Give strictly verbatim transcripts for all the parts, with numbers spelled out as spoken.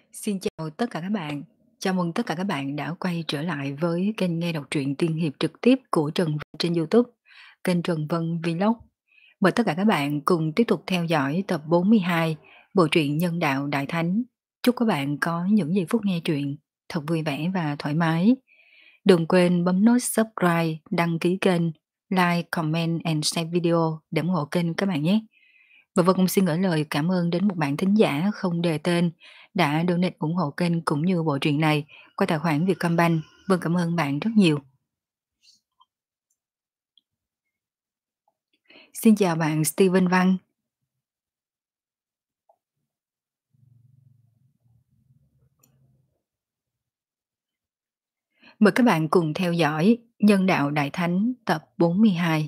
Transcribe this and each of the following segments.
Xin chào tất cả các bạn. Chào mừng tất cả các bạn đã quay trở lại với kênh nghe đọc truyện tiên hiệp trực tiếp của Trần Vân trên YouTube, kênh Trần Vân Vlog. Mời tất cả các bạn cùng tiếp tục theo dõi tập bốn mươi hai bộ truyện Nhân đạo Đại Thánh. Chúc các bạn có những giây phút nghe truyện thật vui vẻ và thoải mái. Đừng quên bấm nút subscribe, đăng ký kênh, like, comment and share video để ủng hộ kênh các bạn nhé. Và Vân cũng xin gửi lời cảm ơn đến một bạn thính giả không đề tên đã donate ủng hộ kênh cũng như bộ truyện này qua tài khoản Vietcombank. Vân cảm ơn bạn rất nhiều. Xin chào bạn Steven Văn. Mời các bạn cùng theo dõi Nhân đạo Đại Thánh tập bốn mươi hai.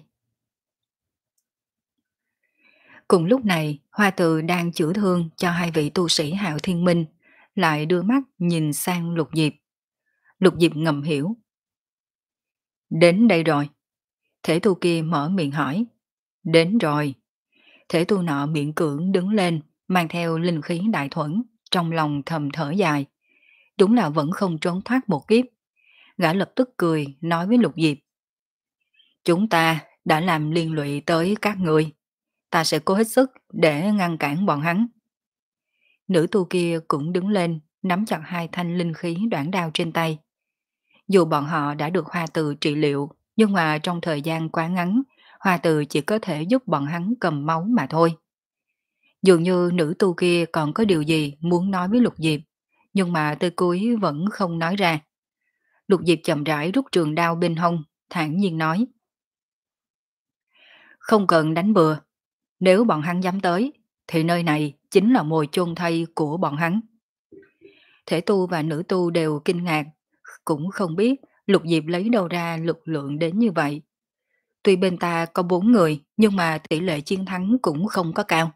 Cùng lúc này, Hoa Từ đang chữa thương cho hai vị tu sĩ Hạo Thiên Minh, lại đưa mắt nhìn sang Lục Diệp. Lục Diệp ngầm hiểu. Đến đây rồi. Thể tu kia mở miệng hỏi. Đến rồi. Thể tu nọ miễn cưỡng đứng lên, mang theo linh khí đại thuẫn, trong lòng thầm thở dài. Đúng là vẫn không trốn thoát một kiếp. Gã lập tức cười, nói với Lục Diệp. Chúng ta đã làm liên lụy tới các người. Ta sẽ cố hết sức để ngăn cản bọn hắn. Nữ tu kia cũng đứng lên, nắm chặt hai thanh linh khí đoạn đao trên tay. Dù bọn họ đã được Hoa Từ trị liệu, nhưng mà trong thời gian quá ngắn, Hoa Từ chỉ có thể giúp bọn hắn cầm máu mà thôi. Dường như nữ tu kia còn có điều gì muốn nói với Lục Diệp, nhưng mà tới cuối vẫn không nói ra. Lục Diệp chậm rãi rút trường đao bên hông, thản nhiên nói. Không cần đánh bừa, nếu bọn hắn dám tới, thì nơi này chính là mồi chôn thây của bọn hắn. Thể tu và nữ tu đều kinh ngạc, cũng không biết Lục Diệp lấy đâu ra lực lượng đến như vậy. Tuy bên ta có bốn người, nhưng mà tỷ lệ chiến thắng cũng không có cao.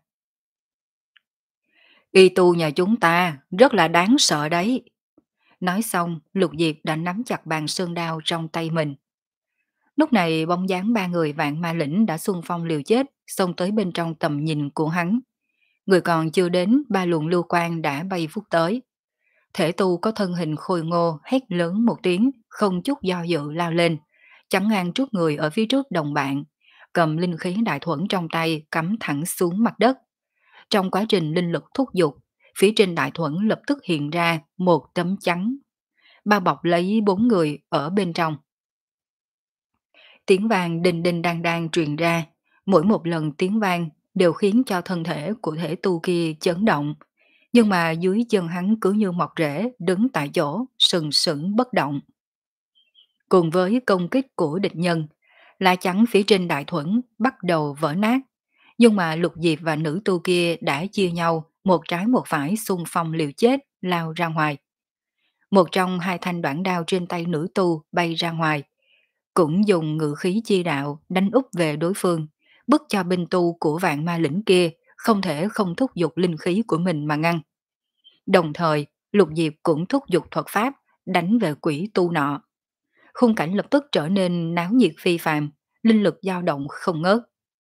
Y tu nhà chúng ta rất là đáng sợ đấy. Nói xong, Lục Diệp đã nắm chặt bàn sơn đao trong tay mình. Lúc này bóng dáng ba người vạn ma lĩnh đã xung phong liều chết, xông tới bên trong tầm nhìn của hắn. Người còn chưa đến, ba luồng lưu quang đã bay vút tới. Thể tu có thân hình khôi ngô, hét lớn một tiếng, không chút do dự lao lên, chắn ngang trước người ở phía trước đồng bạn, cầm linh khí đại thuẫn trong tay cắm thẳng xuống mặt đất. Trong quá trình linh lực thúc giục, phía trên đại thuẫn lập tức hiện ra một tấm chắn, bao bọc lấy bốn người ở bên trong. Tiếng vang đinh đinh đang đang truyền ra, mỗi một lần tiếng vang đều khiến cho thân thể của thể tu kia chấn động, nhưng mà dưới chân hắn cứ như mọc rễ đứng tại chỗ, sừng sững bất động. Cùng với công kích của địch nhân, lá chắn phía trên đại thuẫn bắt đầu vỡ nát, nhưng mà Lục Diệp và nữ tu kia đã chia nhau một trái một phải xung phong liều chết lao ra ngoài. Một trong hai thanh đoạn đao trên tay nữ tu bay ra ngoài, cũng dùng ngự khí chi đạo đánh úp về đối phương, bức cho binh tu của vạn ma lĩnh kia không thể không thúc giục linh khí của mình mà ngăn. Đồng thời, Lục Diệp cũng thúc giục thuật pháp đánh về quỷ tu nọ. Khung cảnh lập tức trở nên náo nhiệt phi phàm, linh lực dao động không ngớt.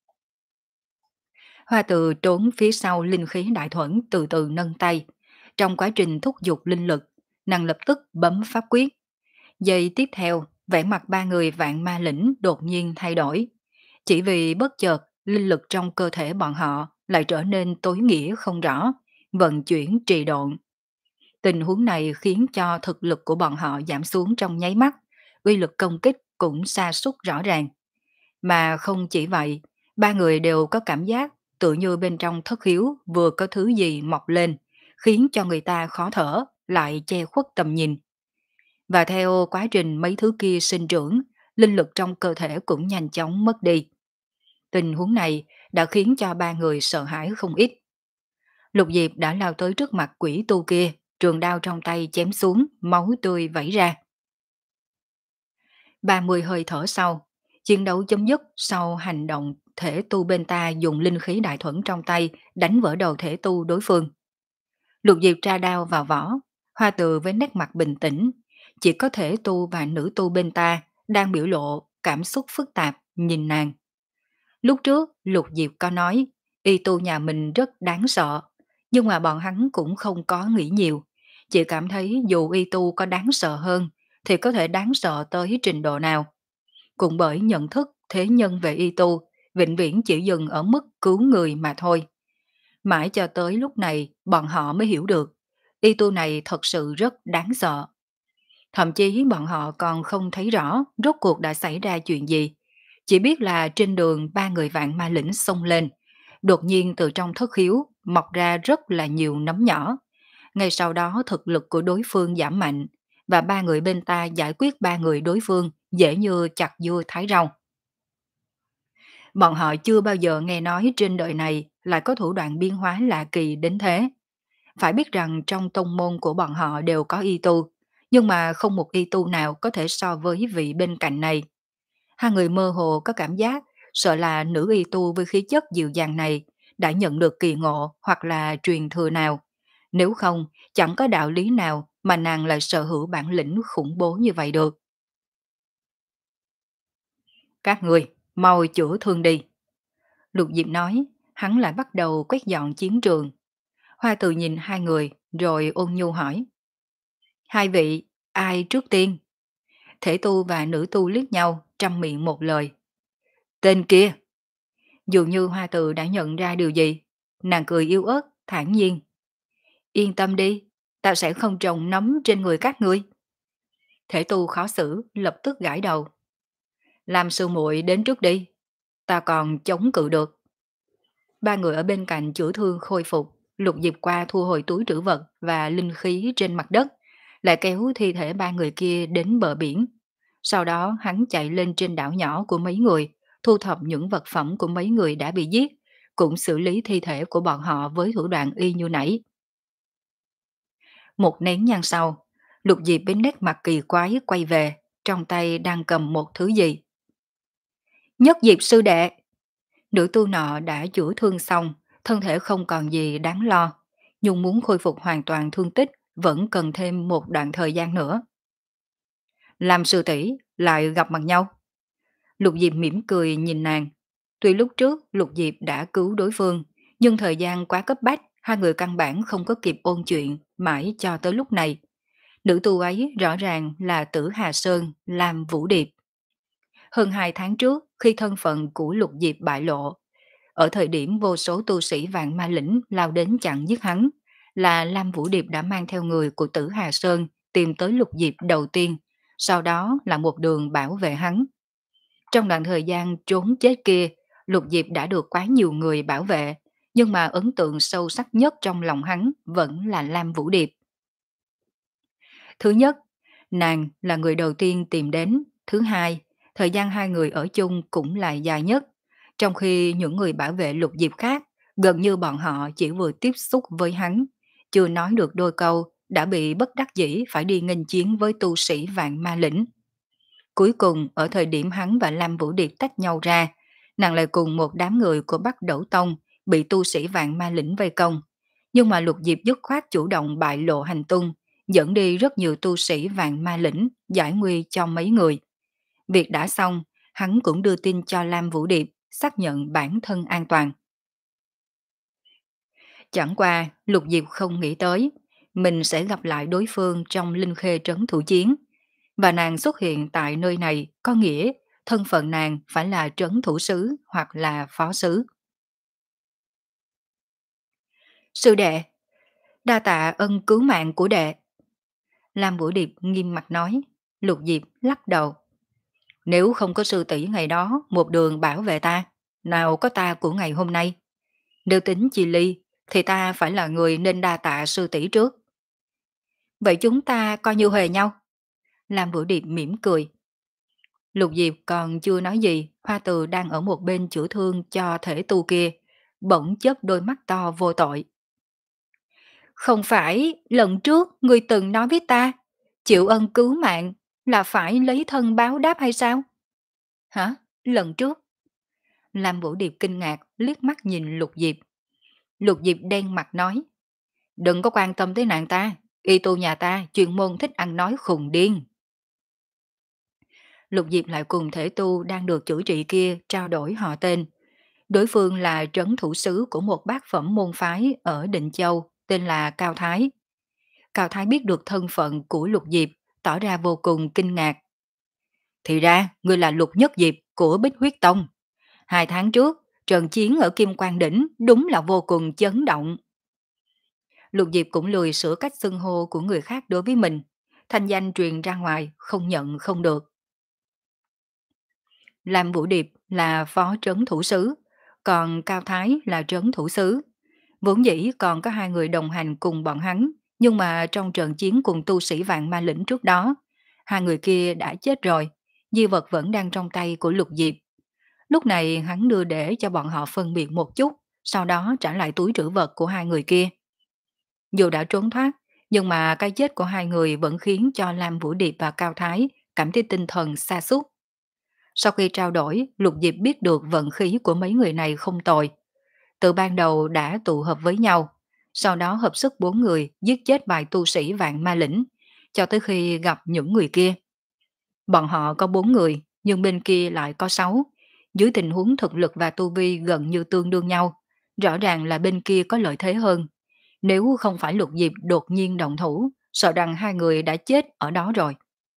Hoa Từ trốn phía sau linh khí đại thuẫn từ từ nâng tay. Trong quá trình thúc giục linh lực, nàng lập tức bấm pháp quyết. Giây tiếp theo, vẻ mặt ba người vạn ma lĩnh đột nhiên thay đổi. Chỉ vì bất chợt, linh lực trong cơ thể bọn họ lại trở nên tối nghĩa không rõ, vận chuyển trì độn. Tình huống này khiến cho thực lực của bọn họ giảm xuống trong nháy mắt, uy lực công kích cũng sa sút rõ ràng. Mà không chỉ vậy, ba người đều có cảm giác tự như bên trong thất hiếu vừa có thứ gì mọc lên, khiến cho người ta khó thở, lại che khuất tầm nhìn. Và theo quá trình mấy thứ kia sinh trưởng, linh lực trong cơ thể cũng nhanh chóng mất đi. Tình huống này đã khiến cho ba người sợ hãi không ít. Lục Diệp đã lao tới trước mặt quỷ tu kia, trường đao trong tay chém xuống, máu tươi vẩy ra. ba mươi hơi thở sau, chiến đấu chấm dứt sau hành động thể tu bên ta dùng linh khí đại thuẫn trong tay đánh vỡ đầu thể tu đối phương. Lục Diệp tra đao vào vỏ, Hoa Từ với nét mặt bình tĩnh, chỉ có thể tu và nữ tu bên ta đang biểu lộ cảm xúc phức tạp nhìn nàng. Lúc trước Lục Diệp có nói y tu nhà mình rất đáng sợ, nhưng mà bọn hắn cũng không có nghĩ nhiều, Chị cảm thấy dù y tu có đáng sợ hơn, thì có thể đáng sợ tới trình độ nào. Cũng bởi nhận thức thế nhân về y tu, vĩnh viễn chỉ dừng ở mức cứu người mà thôi. Mãi cho tới lúc này, bọn họ mới hiểu được, y tu này thật sự rất đáng sợ. Thậm chí bọn họ còn không thấy rõ rốt cuộc đã xảy ra chuyện gì. Chỉ biết là trên đường ba người vạn ma lĩnh xông lên. Đột nhiên từ trong thất khiếu mọc ra rất là nhiều nấm nhỏ. Ngay sau đó thực lực của đối phương giảm mạnh và ba người bên ta giải quyết ba người đối phương dễ như chặt dưa thái rau. Bọn họ chưa bao giờ nghe nói trên đời này lại có thủ đoạn biến hóa lạ kỳ đến thế. Phải biết rằng trong tông môn của bọn họ đều có y tu, nhưng mà không một y tu nào có thể so với vị bên cạnh này. Hai người mơ hồ có cảm giác sợ là nữ y tu với khí chất dịu dàng này đã nhận được kỳ ngộ hoặc là truyền thừa nào. Nếu không, chẳng có đạo lý nào mà nàng lại sở hữu bản lĩnh khủng bố như vậy được. Các người, mau chữa thương đi. Lục Diệp nói, hắn lại bắt đầu quét dọn chiến trường. Hoa Từ nhìn hai người rồi ôn nhu hỏi. Hai vị, ai trước tiên? Thể tu và nữ tu liếc nhau, trăm miệng một lời. Tên kia! Dường như Hoa Từ đã nhận ra điều gì. Nàng cười yếu ớt, thản nhiên. Yên tâm đi, ta sẽ không trồng nấm trên người các ngươi. Thể tu khó xử, lập tức gãi đầu. Làm sư muội đến trước đi, ta còn chống cự được. Ba người ở bên cạnh chữa thương khôi phục, Lục Diệp qua thu hồi túi trữ vật và linh khí trên mặt đất, lại kéo thi thể ba người kia đến bờ biển. Sau đó hắn chạy lên trên đảo nhỏ của mấy người, thu thập những vật phẩm của mấy người đã bị giết, cũng xử lý thi thể của bọn họ với thủ đoạn y như nãy. Một nén nhang sau, Lục Diệp với nét mặt kỳ quái quay về, trong tay đang cầm một thứ gì. Nhất Diệp sư đệ! Nữ tu nọ đã chữa thương xong, thân thể không còn gì đáng lo, nhưng muốn khôi phục hoàn toàn thương tích vẫn cần thêm một đoạn thời gian nữa. Làm sư tỷ lại gặp mặt nhau. Lục Diệp mỉm cười nhìn nàng. Tuy lúc trước Lục Diệp đã cứu đối phương, nhưng thời gian quá cấp bách, hai người căn bản không có kịp ôn chuyện, mãi cho tới lúc này. Nữ tu ấy rõ ràng là Tử Hà Sơn, Lam Vũ Điệp. Hơn hai tháng trước, khi thân phận của Lục Diệp bại lộ, ở thời điểm vô số tu sĩ vạn ma lĩnh lao đến chặn giết hắn, là Lam Vũ Điệp đã mang theo người của Tử Hà Sơn tìm tới Lục Diệp đầu tiên, sau đó là một đường bảo vệ hắn. Trong đoạn thời gian trốn chết kia, Lục Diệp đã được quá nhiều người bảo vệ, nhưng mà ấn tượng sâu sắc nhất trong lòng hắn vẫn là Lam Vũ Điệp. Thứ nhất, nàng là người đầu tiên tìm đến. Thứ hai, thời gian hai người ở chung cũng là dài nhất. Trong khi những người bảo vệ Lục Diệp khác, gần như bọn họ chỉ vừa tiếp xúc với hắn, chưa nói được đôi câu, đã bị bất đắc dĩ phải đi nghênh chiến với tu sĩ vạn ma lĩnh. Cuối cùng, ở thời điểm hắn và Lam Vũ Điệp tách nhau ra, nàng lại cùng một đám người của Bắc Đẩu Tông bị tu sĩ vạn ma lĩnh vây công. Nhưng mà Lục Diệp dứt khoát chủ động bại lộ hành tung, dẫn đi rất nhiều tu sĩ vạn ma lĩnh, giải nguy cho mấy người. Việc đã xong, hắn cũng đưa tin cho Lam Vũ Điệp, xác nhận bản thân an toàn. Chẳng qua, Lục Diệp không nghĩ tới, mình sẽ gặp lại đối phương trong Linh Khê trấn thủ chiến. Và nàng xuất hiện tại nơi này có nghĩa thân phận nàng phải là trấn thủ sứ hoặc là phó sứ. Sư đệ, đa tạ ân cứu mạng của đệ. Lam Vũ Điệp nghiêm mặt nói. Lục Diệp lắc đầu. Nếu không có sư tỷ ngày đó một đường bảo vệ ta, nào có ta của ngày hôm nay. Nếu tính chi ly, thì ta phải là người nên đa tạ sư tỷ trước. Vậy chúng ta coi như huề nhau. Lam Vũ Điệp mỉm cười. Lục Diệp còn chưa nói gì, Hoa Từ đang ở một bên chữa thương cho thể tu kia, bỗng chớp đôi mắt to vô tội. Không phải lần trước ngươi từng nói với ta, chịu ân cứu mạng là phải lấy thân báo đáp hay sao? Hả? Lần trước? Lam Vũ Điệp kinh ngạc liếc mắt nhìn Lục Diệp. Lục Diệp đen mặt nói, đừng có quan tâm tới nàng ta, y tu nhà ta chuyên môn thích ăn nói khùng điên. Lục Diệp lại cùng thể tu đang được chữa trị kia trao đổi họ tên. Đối phương là trấn thủ sứ của một bát phẩm môn phái ở Định Châu, tên là Cao Thái. Cao Thái biết được thân phận của Lục Diệp, tỏ ra vô cùng kinh ngạc. Thì ra, ngươi là Lục Nhất Diệp của Bích Huyết Tông. Hai tháng trước, trận chiến ở Kim Quang Đỉnh đúng là vô cùng chấn động. Lục Diệp cũng lười sửa cách xưng hô của người khác đối với mình. Thanh danh truyền ra ngoài, không nhận không được. Lam Vũ Điệp là phó trấn thủ sứ, còn Cao Thái là trấn thủ sứ. Vốn dĩ còn có hai người đồng hành cùng bọn hắn, nhưng mà trong trận chiến cùng tu sĩ vạn ma lĩnh trước đó, hai người kia đã chết rồi, di vật vẫn đang trong tay của Lục Diệp. Lúc này hắn đưa để cho bọn họ phân biệt một chút, sau đó trả lại túi trữ vật của hai người kia. Dù đã trốn thoát, nhưng mà cái chết của hai người vẫn khiến cho Lam Vũ Điệp và Cao Thái cảm thấy tinh thần sa sút. Sau khi trao đổi, Lục Diệp biết được vận khí của mấy người này không tồi. Từ ban đầu đã tụ hợp với nhau, sau đó hợp sức bốn người giết chết vài tu sĩ vạn ma lĩnh, cho tới khi gặp những người kia. Bọn họ có bốn người, nhưng bên kia lại có sáu. Dưới tình huống thực lực và tu vi gần như tương đương nhau, rõ ràng là bên kia có lợi thế hơn. Nếu không phải Lục Diệp đột nhiên động thủ, sợ rằng hai người đã chết ở đó rồi.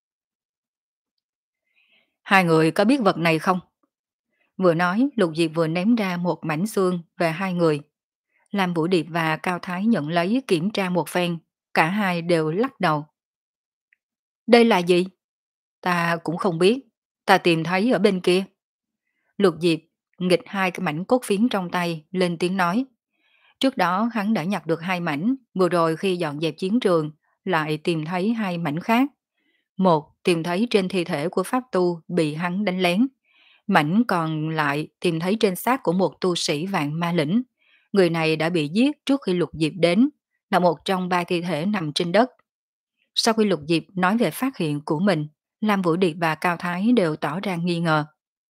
Hai người có biết vật này không? Vừa nói, Lục Diệp vừa ném ra một mảnh xương về hai người. Lam Vũ Điệp và Cao Thái nhận lấy kiểm tra một phen, cả hai đều lắc đầu. Đây là gì? Ta cũng không biết, ta tìm thấy ở bên kia. Lục Diệp nghịch hai cái mảnh cốt phiến trong tay, lên tiếng nói. Trước đó hắn đã nhặt được hai mảnh, vừa rồi khi dọn dẹp chiến trường, lại tìm thấy hai mảnh khác. Một tìm thấy trên thi thể của pháp tu bị hắn đánh lén. Mảnh còn lại tìm thấy trên xác của một tu sĩ vạn ma lĩnh. Người này đã bị giết trước khi Lục Diệp đến, là một trong ba thi thể nằm trên đất. Sau khi Lục Diệp nói về phát hiện của mình, Lam Vũ Điệp và Cao Thái đều tỏ ra nghi ngờ.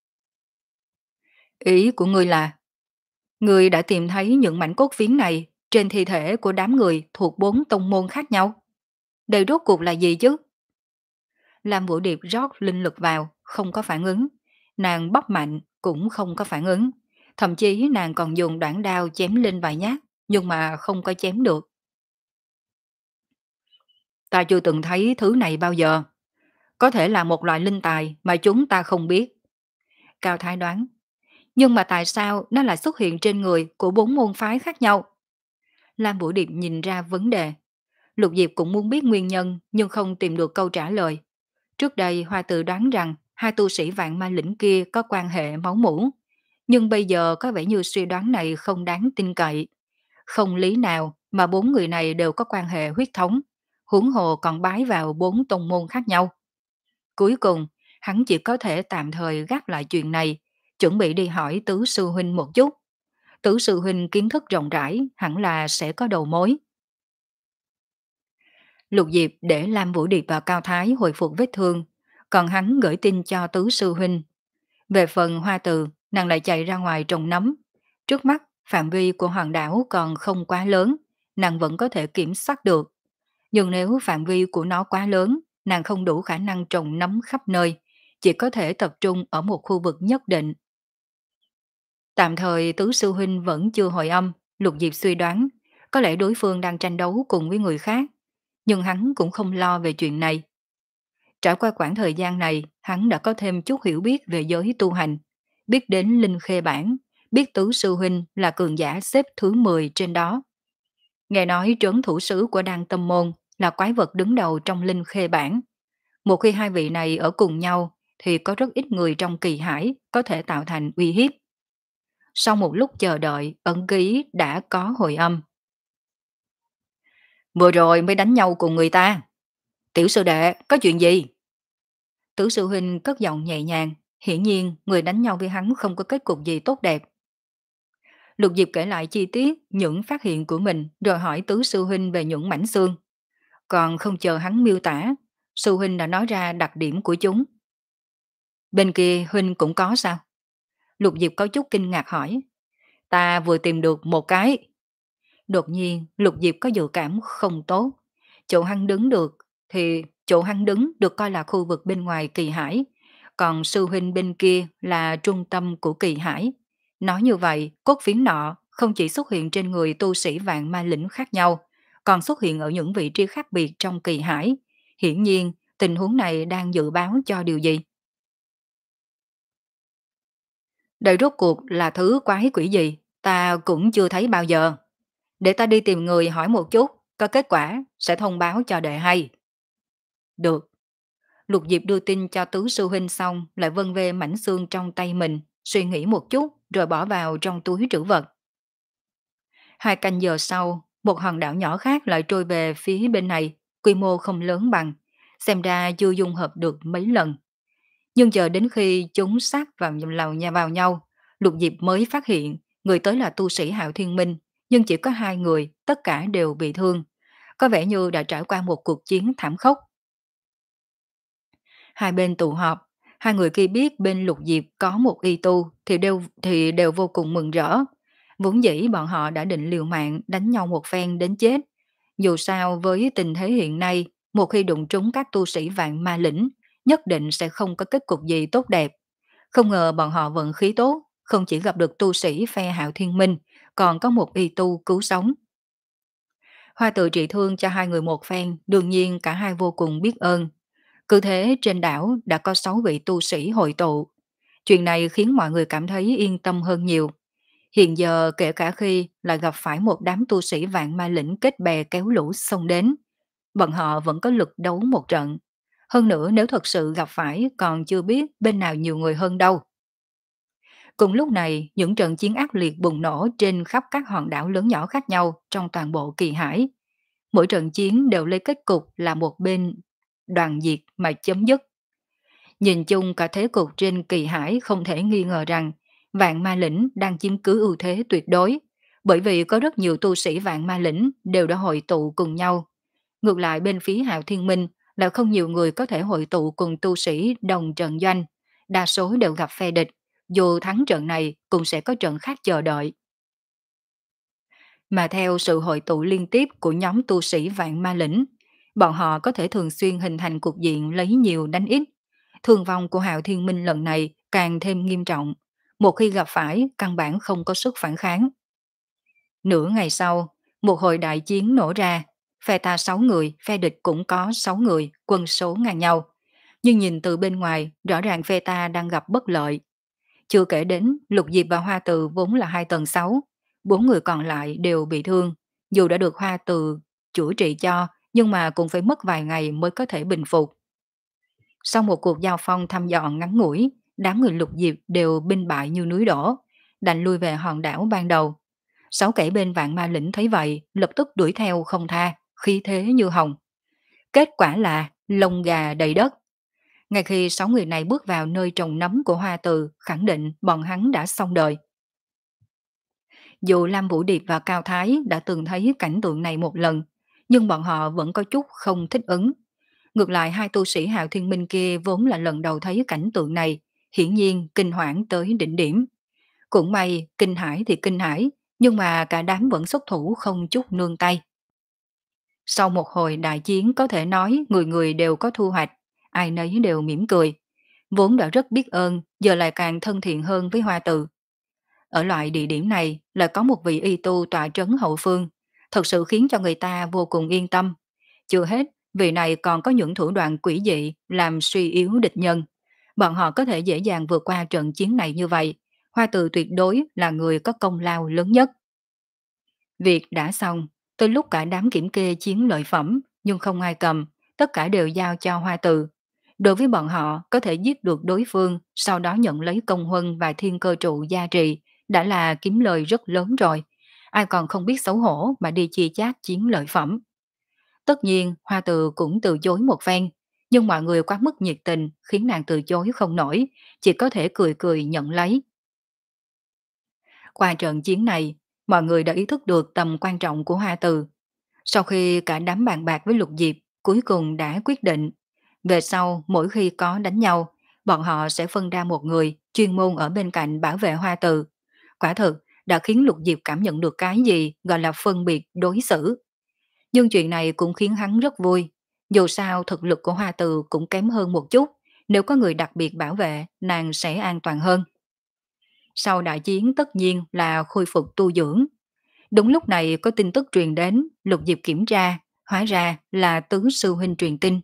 Ý của ngươi là, ngươi đã tìm thấy những mảnh cốt phiến này trên thi thể của đám người thuộc bốn tông môn khác nhau. Đây rốt cuộc là gì chứ? Lam Vũ Điệp rót linh lực vào, không có phản ứng. Nàng bóp mạnh cũng không có phản ứng. Thậm chí nàng còn dùng đoạn đao chém lên vài nhát, nhưng mà không có chém được. Ta chưa từng thấy thứ này bao giờ. Có thể là một loại linh tài mà chúng ta không biết. Cao Thái đoán. Nhưng mà tại sao nó lại xuất hiện trên người của bốn môn phái khác nhau? Lam Vũ Điệp nhìn ra vấn đề. Lục Diệp cũng muốn biết nguyên nhân nhưng không tìm được câu trả lời. Trước đây Hoa Tự đoán rằng hai tu sĩ vạn ma lĩnh kia có quan hệ máu mủ. Nhưng bây giờ có vẻ như suy đoán này không đáng tin cậy. Không lý nào mà bốn người này đều có quan hệ huyết thống, huống hồ còn bái vào bốn tông môn khác nhau. Cuối cùng, hắn chỉ có thể tạm thời gác lại chuyện này, chuẩn bị đi hỏi Tứ Sư Huynh một chút. Tứ Sư Huynh kiến thức rộng rãi, hẳn là sẽ có đầu mối. Lục Diệp để Lam Vũ Điệp và Cao Thái hồi phục vết thương, còn hắn gửi tin cho Tứ Sư Huynh. Về phần Hoa Từ, nàng lại chạy ra ngoài trồng nấm. Trước mắt, phạm vi của hòn đảo còn không quá lớn, nàng vẫn có thể kiểm soát được. Nhưng nếu phạm vi của nó quá lớn, nàng không đủ khả năng trồng nấm khắp nơi, chỉ có thể tập trung ở một khu vực nhất định. Tạm thời Tứ Sư Huynh vẫn chưa hồi âm, Lục Diệp suy đoán, có lẽ đối phương đang tranh đấu cùng với người khác, nhưng hắn cũng không lo về chuyện này. Trải qua quãng thời gian này, hắn đã có thêm chút hiểu biết về giới tu hành, biết đến Linh Khê Bản, biết Tứ Sư Huynh là cường giả xếp thứ mười trên đó. Nghe nói trấn thủ sứ của Đăng Tâm Môn là quái vật đứng đầu trong Linh Khê Bản. Một khi hai vị này ở cùng nhau, thì có rất ít người trong kỳ hải có thể tạo thành uy hiếp. Sau một lúc chờ đợi, ẩn ký đã có hồi âm. Vừa rồi mới đánh nhau cùng người ta. Tiểu sư đệ, có chuyện gì? Tứ sư huynh cất giọng nhẹ nhàng, hiển nhiên người đánh nhau với hắn không có kết cục gì tốt đẹp. Lục Diệp kể lại chi tiết những phát hiện của mình rồi hỏi tứ sư huynh về những mảnh xương. Còn không chờ hắn miêu tả, sư huynh đã nói ra đặc điểm của chúng. Bên kia huynh cũng có sao? Lục Diệp có chút kinh ngạc hỏi. Ta vừa tìm được một cái. Đột nhiên Lục Diệp có dự cảm không tốt. Chỗ hắn đứng được thì chỗ hắn đứng được coi là khu vực bên ngoài kỳ hải, còn sư huynh bên kia là trung tâm của kỳ hải. Nói như vậy, cốt phiến nọ không chỉ xuất hiện trên người tu sĩ vạn ma lĩnh khác nhau, còn xuất hiện ở những vị trí khác biệt trong kỳ hải. Hiển nhiên, tình huống này đang dự báo cho điều gì? Đây rốt cuộc là thứ quái quỷ gì? Ta cũng chưa thấy bao giờ. Để ta đi tìm người hỏi một chút, có kết quả sẽ thông báo cho đệ hay. Được. Lục Diệp đưa tin cho tứ sư huynh xong lại vân về mảnh xương trong tay mình, suy nghĩ một chút rồi bỏ vào trong túi trữ vật. Hai canh giờ sau, một hòn đảo nhỏ khác lại trôi về phía bên này, quy mô không lớn bằng, xem ra chưa dung hợp được mấy lần. Nhưng chờ đến khi chúng sát vào lào nhà vào nhau, Lục Diệp mới phát hiện người tới là tu sĩ Hạo Thiên Minh, nhưng chỉ có hai người, tất cả đều bị thương. Có vẻ như đã trải qua một cuộc chiến thảm khốc. Hai bên tụ họp, hai người khi biết bên Lục Diệp có một y tu thì đều thì đều vô cùng mừng rỡ. Vốn dĩ bọn họ đã định liều mạng đánh nhau một phen đến chết. Dù sao với tình thế hiện nay, một khi đụng trúng các tu sĩ vạn ma lĩnh, nhất định sẽ không có kết cục gì tốt đẹp. Không ngờ bọn họ vận khí tốt, không chỉ gặp được tu sĩ phe Hạo Thiên Minh, còn có một y tu cứu sống. Hoa tự trị thương cho hai người một phen, đương nhiên cả hai vô cùng biết ơn. Cứ thế trên đảo đã có sáu vị tu sĩ hội tụ. Chuyện này khiến mọi người cảm thấy yên tâm hơn nhiều. Hiện giờ kể cả khi lại gặp phải một đám tu sĩ vạn ma lĩnh kết bè kéo lũ xông đến, bọn họ vẫn có lực đấu một trận. Hơn nữa nếu thật sự gặp phải còn chưa biết bên nào nhiều người hơn đâu. Cùng lúc này, những trận chiến ác liệt bùng nổ trên khắp các hòn đảo lớn nhỏ khác nhau trong toàn bộ kỳ hải. Mỗi trận chiến đều lấy kết cục là một bên đoàn diệt mà chấm dứt. Nhìn chung cả thế cục trên kỳ hải không thể nghi ngờ rằng vạn ma lĩnh đang chiếm cứ ưu thế tuyệt đối, bởi vì có rất nhiều tu sĩ vạn ma lĩnh đều đã hội tụ cùng nhau. Ngược lại bên phía Hạo Thiên Minh là không nhiều người có thể hội tụ cùng tu sĩ đồng trận doanh, đa số đều gặp phe địch, dù thắng trận này cũng sẽ có trận khác chờ đợi. Mà theo sự hội tụ liên tiếp của nhóm tu sĩ vạn ma lĩnh, bọn họ có thể thường xuyên hình thành cục diện lấy nhiều đánh ít. Thương vong của Hạo Thiên Minh lần này càng thêm nghiêm trọng. Một khi gặp phải, căn bản không có sức phản kháng. Nửa ngày sau, một hồi đại chiến nổ ra. Phe ta sáu người, phe địch cũng có sáu người, quân số ngang nhau. Nhưng nhìn từ bên ngoài, rõ ràng phe ta đang gặp bất lợi. Chưa kể đến, Lục Diệp và Hoa Từ vốn là hai tầng sáu. Bốn người còn lại đều bị thương. Dù đã được Hoa Từ chữa trị cho, nhưng mà cũng phải mất vài ngày mới có thể bình phục. Sau một cuộc giao phong thăm dò ngắn ngủi, đám người Lục Diệp đều binh bại như núi đổ, đành lui về hòn đảo ban đầu. Sáu kẻ bên vạn ma lĩnh thấy vậy, lập tức đuổi theo không tha, khí thế như hồng. Kết quả là lông gà đầy đất. Ngay khi sáu người này bước vào nơi trồng nấm của Hoa Từ, khẳng định bọn hắn đã xong đời. Dù Lam Vũ Điệp và Cao Thái đã từng thấy cảnh tượng này một lần, nhưng bọn họ vẫn có chút không thích ứng. Ngược lại hai tu sĩ Hạo Thiên Minh kia vốn là lần đầu thấy cảnh tượng này, hiển nhiên kinh hoảng tới đỉnh điểm. Cũng may, kinh hãi thì kinh hãi, nhưng mà cả đám vẫn xuất thủ không chút nương tay. Sau một hồi đại chiến có thể nói người người đều có thu hoạch, ai nấy đều mỉm cười. Vốn đã rất biết ơn, giờ lại càng thân thiện hơn với Hoa Từ. Ở loại địa điểm này là có một vị y tu tọa trấn hậu phương, thật sự khiến cho người ta vô cùng yên tâm. Chưa hết, vị này còn có những thủ đoạn quỷ dị làm suy yếu địch nhân. Bọn họ có thể dễ dàng vượt qua trận chiến này như vậy. Hoa Từ tuyệt đối là người có công lao lớn nhất. Việc đã xong, tới lúc cả đám kiểm kê chiến lợi phẩm, nhưng không ai cầm, tất cả đều giao cho Hoa Từ. Đối với bọn họ, có thể giết được đối phương, sau đó nhận lấy công huân và thiên cơ trụ gia trì, đã là kiếm lời rất lớn rồi. Ai còn không biết xấu hổ mà đi chia chác chiến lợi phẩm. Tất nhiên, Hoa Từ cũng từ chối một phen, nhưng mọi người quá mức nhiệt tình khiến nàng từ chối không nổi, chỉ có thể cười cười nhận lấy. Qua trận chiến này, mọi người đã ý thức được tầm quan trọng của Hoa Từ. Sau khi cả đám bàn bạc với Lục Diệp, cuối cùng đã quyết định. Về sau, mỗi khi có đánh nhau, bọn họ sẽ phân ra một người chuyên môn ở bên cạnh bảo vệ Hoa Từ. Quả thực đã khiến Lục Diệp cảm nhận được cái gì gọi là phân biệt đối xử. Nhưng chuyện này cũng khiến hắn rất vui. Dù sao thực lực của Hoa Từ cũng kém hơn một chút, nếu có người đặc biệt bảo vệ, nàng sẽ an toàn hơn. Sau đại chiến tất nhiên là khôi phục tu dưỡng. Đúng lúc này có tin tức truyền đến, Lục Diệp kiểm tra, hóa ra là tứ sư huynh truyền tin.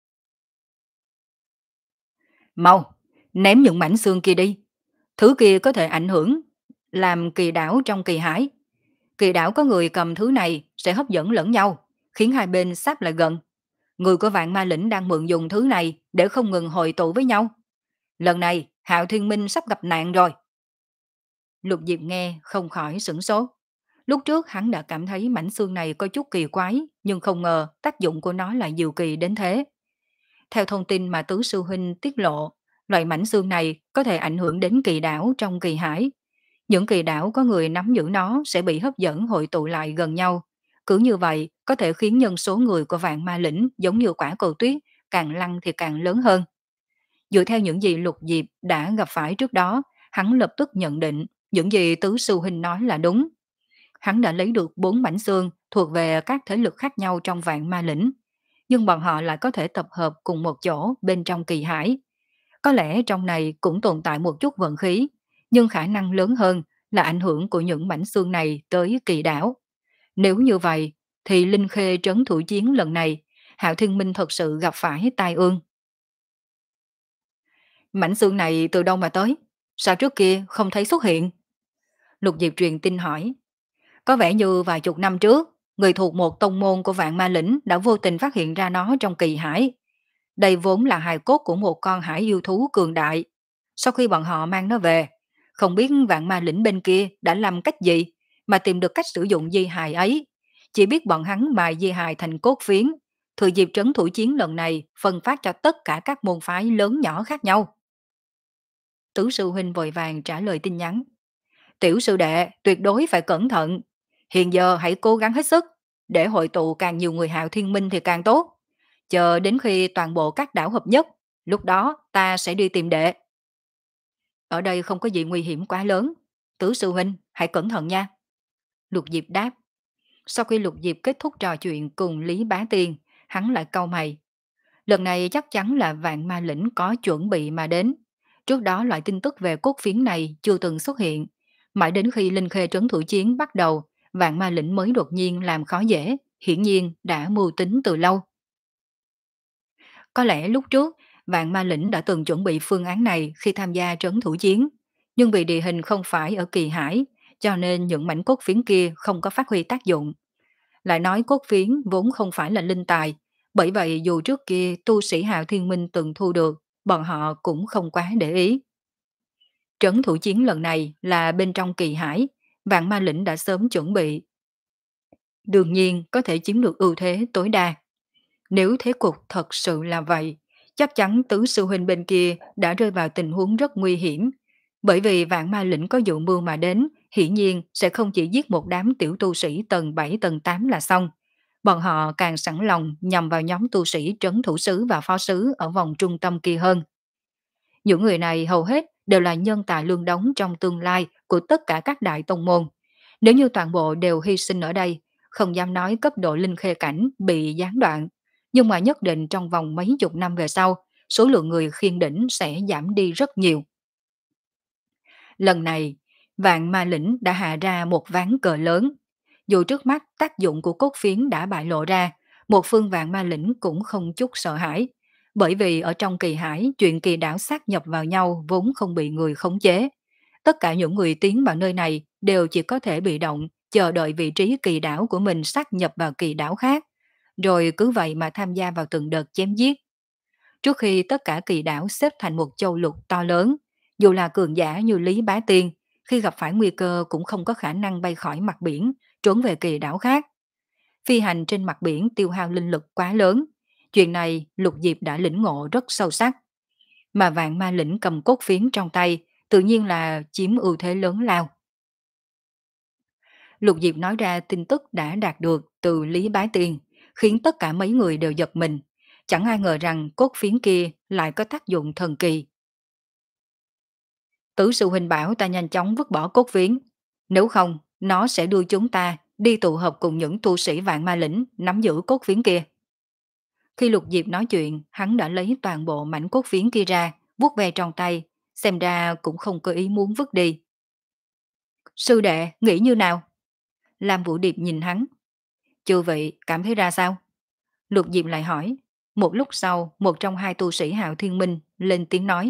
Mau, ném những mảnh xương kia đi. Thứ kia có thể ảnh hưởng, làm kỳ đảo trong kỳ hải. Kỳ đảo có người cầm thứ này sẽ hấp dẫn lẫn nhau, khiến hai bên sáp lại gần. Người của vạn ma lĩnh đang mượn dùng thứ này để không ngừng hội tụ với nhau. Lần này, Hạo Thiên Minh sắp gặp nạn rồi. Lục Diệp nghe không khỏi sửng sốt. Lúc trước hắn đã cảm thấy mảnh xương này có chút kỳ quái, nhưng không ngờ tác dụng của nó lại diệu kỳ đến thế. Theo thông tin mà Tứ Sư Huynh tiết lộ, loại mảnh xương này có thể ảnh hưởng đến kỳ đảo trong kỳ hải. Những kỳ đảo có người nắm giữ nó sẽ bị hấp dẫn hội tụ lại gần nhau. Cứ như vậy, có thể khiến nhân số người của vạn ma lĩnh giống như quả cầu tuyết, càng lăn thì càng lớn hơn. Dựa theo những gì Lục Diệp đã gặp phải trước đó, hắn lập tức nhận định những gì Tứ Sư Huynh nói là đúng. Hắn đã lấy được bốn mảnh xương thuộc về các thế lực khác nhau trong vạn ma lĩnh, nhưng bọn họ lại có thể tập hợp cùng một chỗ bên trong kỳ hải. Có lẽ trong này cũng tồn tại một chút vận khí, nhưng khả năng lớn hơn là ảnh hưởng của những mảnh xương này tới kỳ đảo. Nếu như vậy, thì Linh Khê trấn thủ chiến lần này, Hạo Thiên Minh thật sự gặp phải tai ương. Mảnh xương này từ đâu mà tới? Sao trước kia không thấy xuất hiện? Lục Diệp truyền tin hỏi. Có vẻ như vài chục năm trước, người thuộc một tông môn của vạn ma lĩnh đã vô tình phát hiện ra nó trong kỳ hải. Đây vốn là hài cốt của một con hải yêu thú cường đại. Sau khi bọn họ mang nó về, không biết vạn ma lĩnh bên kia đã làm cách gì mà tìm được cách sử dụng di hài ấy. Chỉ biết bọn hắn mài di hài thành cốt phiến, thừa dịp trấn thủ chiến lần này phân phát cho tất cả các môn phái lớn nhỏ khác nhau. Tứ sư huynh vội vàng trả lời tin nhắn. Tiểu sư đệ tuyệt đối phải cẩn thận. Hiện giờ hãy cố gắng hết sức, để hội tụ càng nhiều người Hạo Thiên Minh thì càng tốt. Chờ đến khi toàn bộ các đảo hợp nhất, lúc đó ta sẽ đi tìm đệ. Ở đây không có gì nguy hiểm quá lớn. Tứ sư huynh, hãy cẩn thận nha. Lục Diệp đáp. Sau khi Lục Diệp kết thúc trò chuyện cùng Lý Bá Tiên, hắn lại cau mày. Lần này chắc chắn là vạn ma lĩnh có chuẩn bị mà đến. Trước đó loại tin tức về cốt phiến này chưa từng xuất hiện. Mãi đến khi Linh Khê trấn thủ chiến bắt đầu, vạn ma lĩnh mới đột nhiên làm khó dễ, hiển nhiên đã mưu tính từ lâu. Có lẽ lúc trước, vạn ma lĩnh đã từng chuẩn bị phương án này khi tham gia trấn thủ chiến. Nhưng vì địa hình không phải ở kỳ hải, cho nên những mảnh cốt phiến kia không có phát huy tác dụng. Lại nói cốt phiến vốn không phải là linh tài, bởi vậy dù trước kia tu sĩ Hạo Thiên Minh từng thu được, bọn họ cũng không quá để ý. Trấn thủ chiến lần này là bên trong kỳ hải, vạn ma lĩnh đã sớm chuẩn bị. Đương nhiên có thể chiếm được ưu thế tối đa. Nếu thế cục thật sự là vậy, chắc chắn tứ sư huynh bên kia đã rơi vào tình huống rất nguy hiểm. Bởi vì vạn ma lĩnh có dụ mưu mà đến, hiển nhiên sẽ không chỉ giết một đám tiểu tu sĩ tầng bảy tầng tám là xong. Bọn họ càng sẵn lòng nhằm vào nhóm tu sĩ trấn thủ sứ và phó sứ ở vòng trung tâm kia hơn. Những người này hầu hết đều là nhân tài lương đống trong tương lai của tất cả các đại tông môn. Nếu như toàn bộ đều hy sinh ở đây, không dám nói cấp độ linh khê cảnh bị gián đoạn, nhưng mà nhất định trong vòng mấy chục năm về sau, số lượng người khiên đỉnh sẽ giảm đi rất nhiều. Lần này, vạn ma lĩnh đã hạ ra một ván cờ lớn. Dù trước mắt tác dụng của cốt phiến đã bại lộ ra, một phương vạn ma lĩnh cũng không chút sợ hãi. Bởi vì ở trong kỳ hải, chuyện kỳ đảo sát nhập vào nhau vốn không bị người khống chế. Tất cả những người tiến vào nơi này đều chỉ có thể bị động, chờ đợi vị trí kỳ đảo của mình sát nhập vào kỳ đảo khác, rồi cứ vậy mà tham gia vào từng đợt chém giết. Trước khi tất cả kỳ đảo xếp thành một châu lục to lớn, dù là cường giả như Lý Bá Tiên, khi gặp phải nguy cơ cũng không có khả năng bay khỏi mặt biển, trốn về kỳ đảo khác. Phi hành trên mặt biển tiêu hao linh lực quá lớn. Chuyện này Lục Diệp đã lĩnh ngộ rất sâu sắc. Mà vạn ma lĩnh cầm cốt phiến trong tay, tự nhiên là chiếm ưu thế lớn lao. Lục Diệp nói ra tin tức đã đạt được từ Lý Bá Tiên, khiến tất cả mấy người đều giật mình. Chẳng ai ngờ rằng cốt phiến kia lại có tác dụng thần kỳ. Tứ sư huynh bảo ta nhanh chóng vứt bỏ cốt phiến. Nếu không, nó sẽ đưa chúng ta đi tụ hợp cùng những tu sĩ vạn ma lĩnh nắm giữ cốt phiến kia. Khi Lục Diệp nói chuyện, hắn đã lấy toàn bộ mảnh cốt phiến kia ra, vuốt ve trong tay, xem ra cũng không có ý muốn vứt đi. Sư đệ, nghĩ như nào? Lam Vũ Điệp nhìn hắn. Chư vị cảm thấy ra sao? Lục Diệp lại hỏi. Một lúc sau, một trong hai tu sĩ Hạo Thiên Minh lên tiếng nói.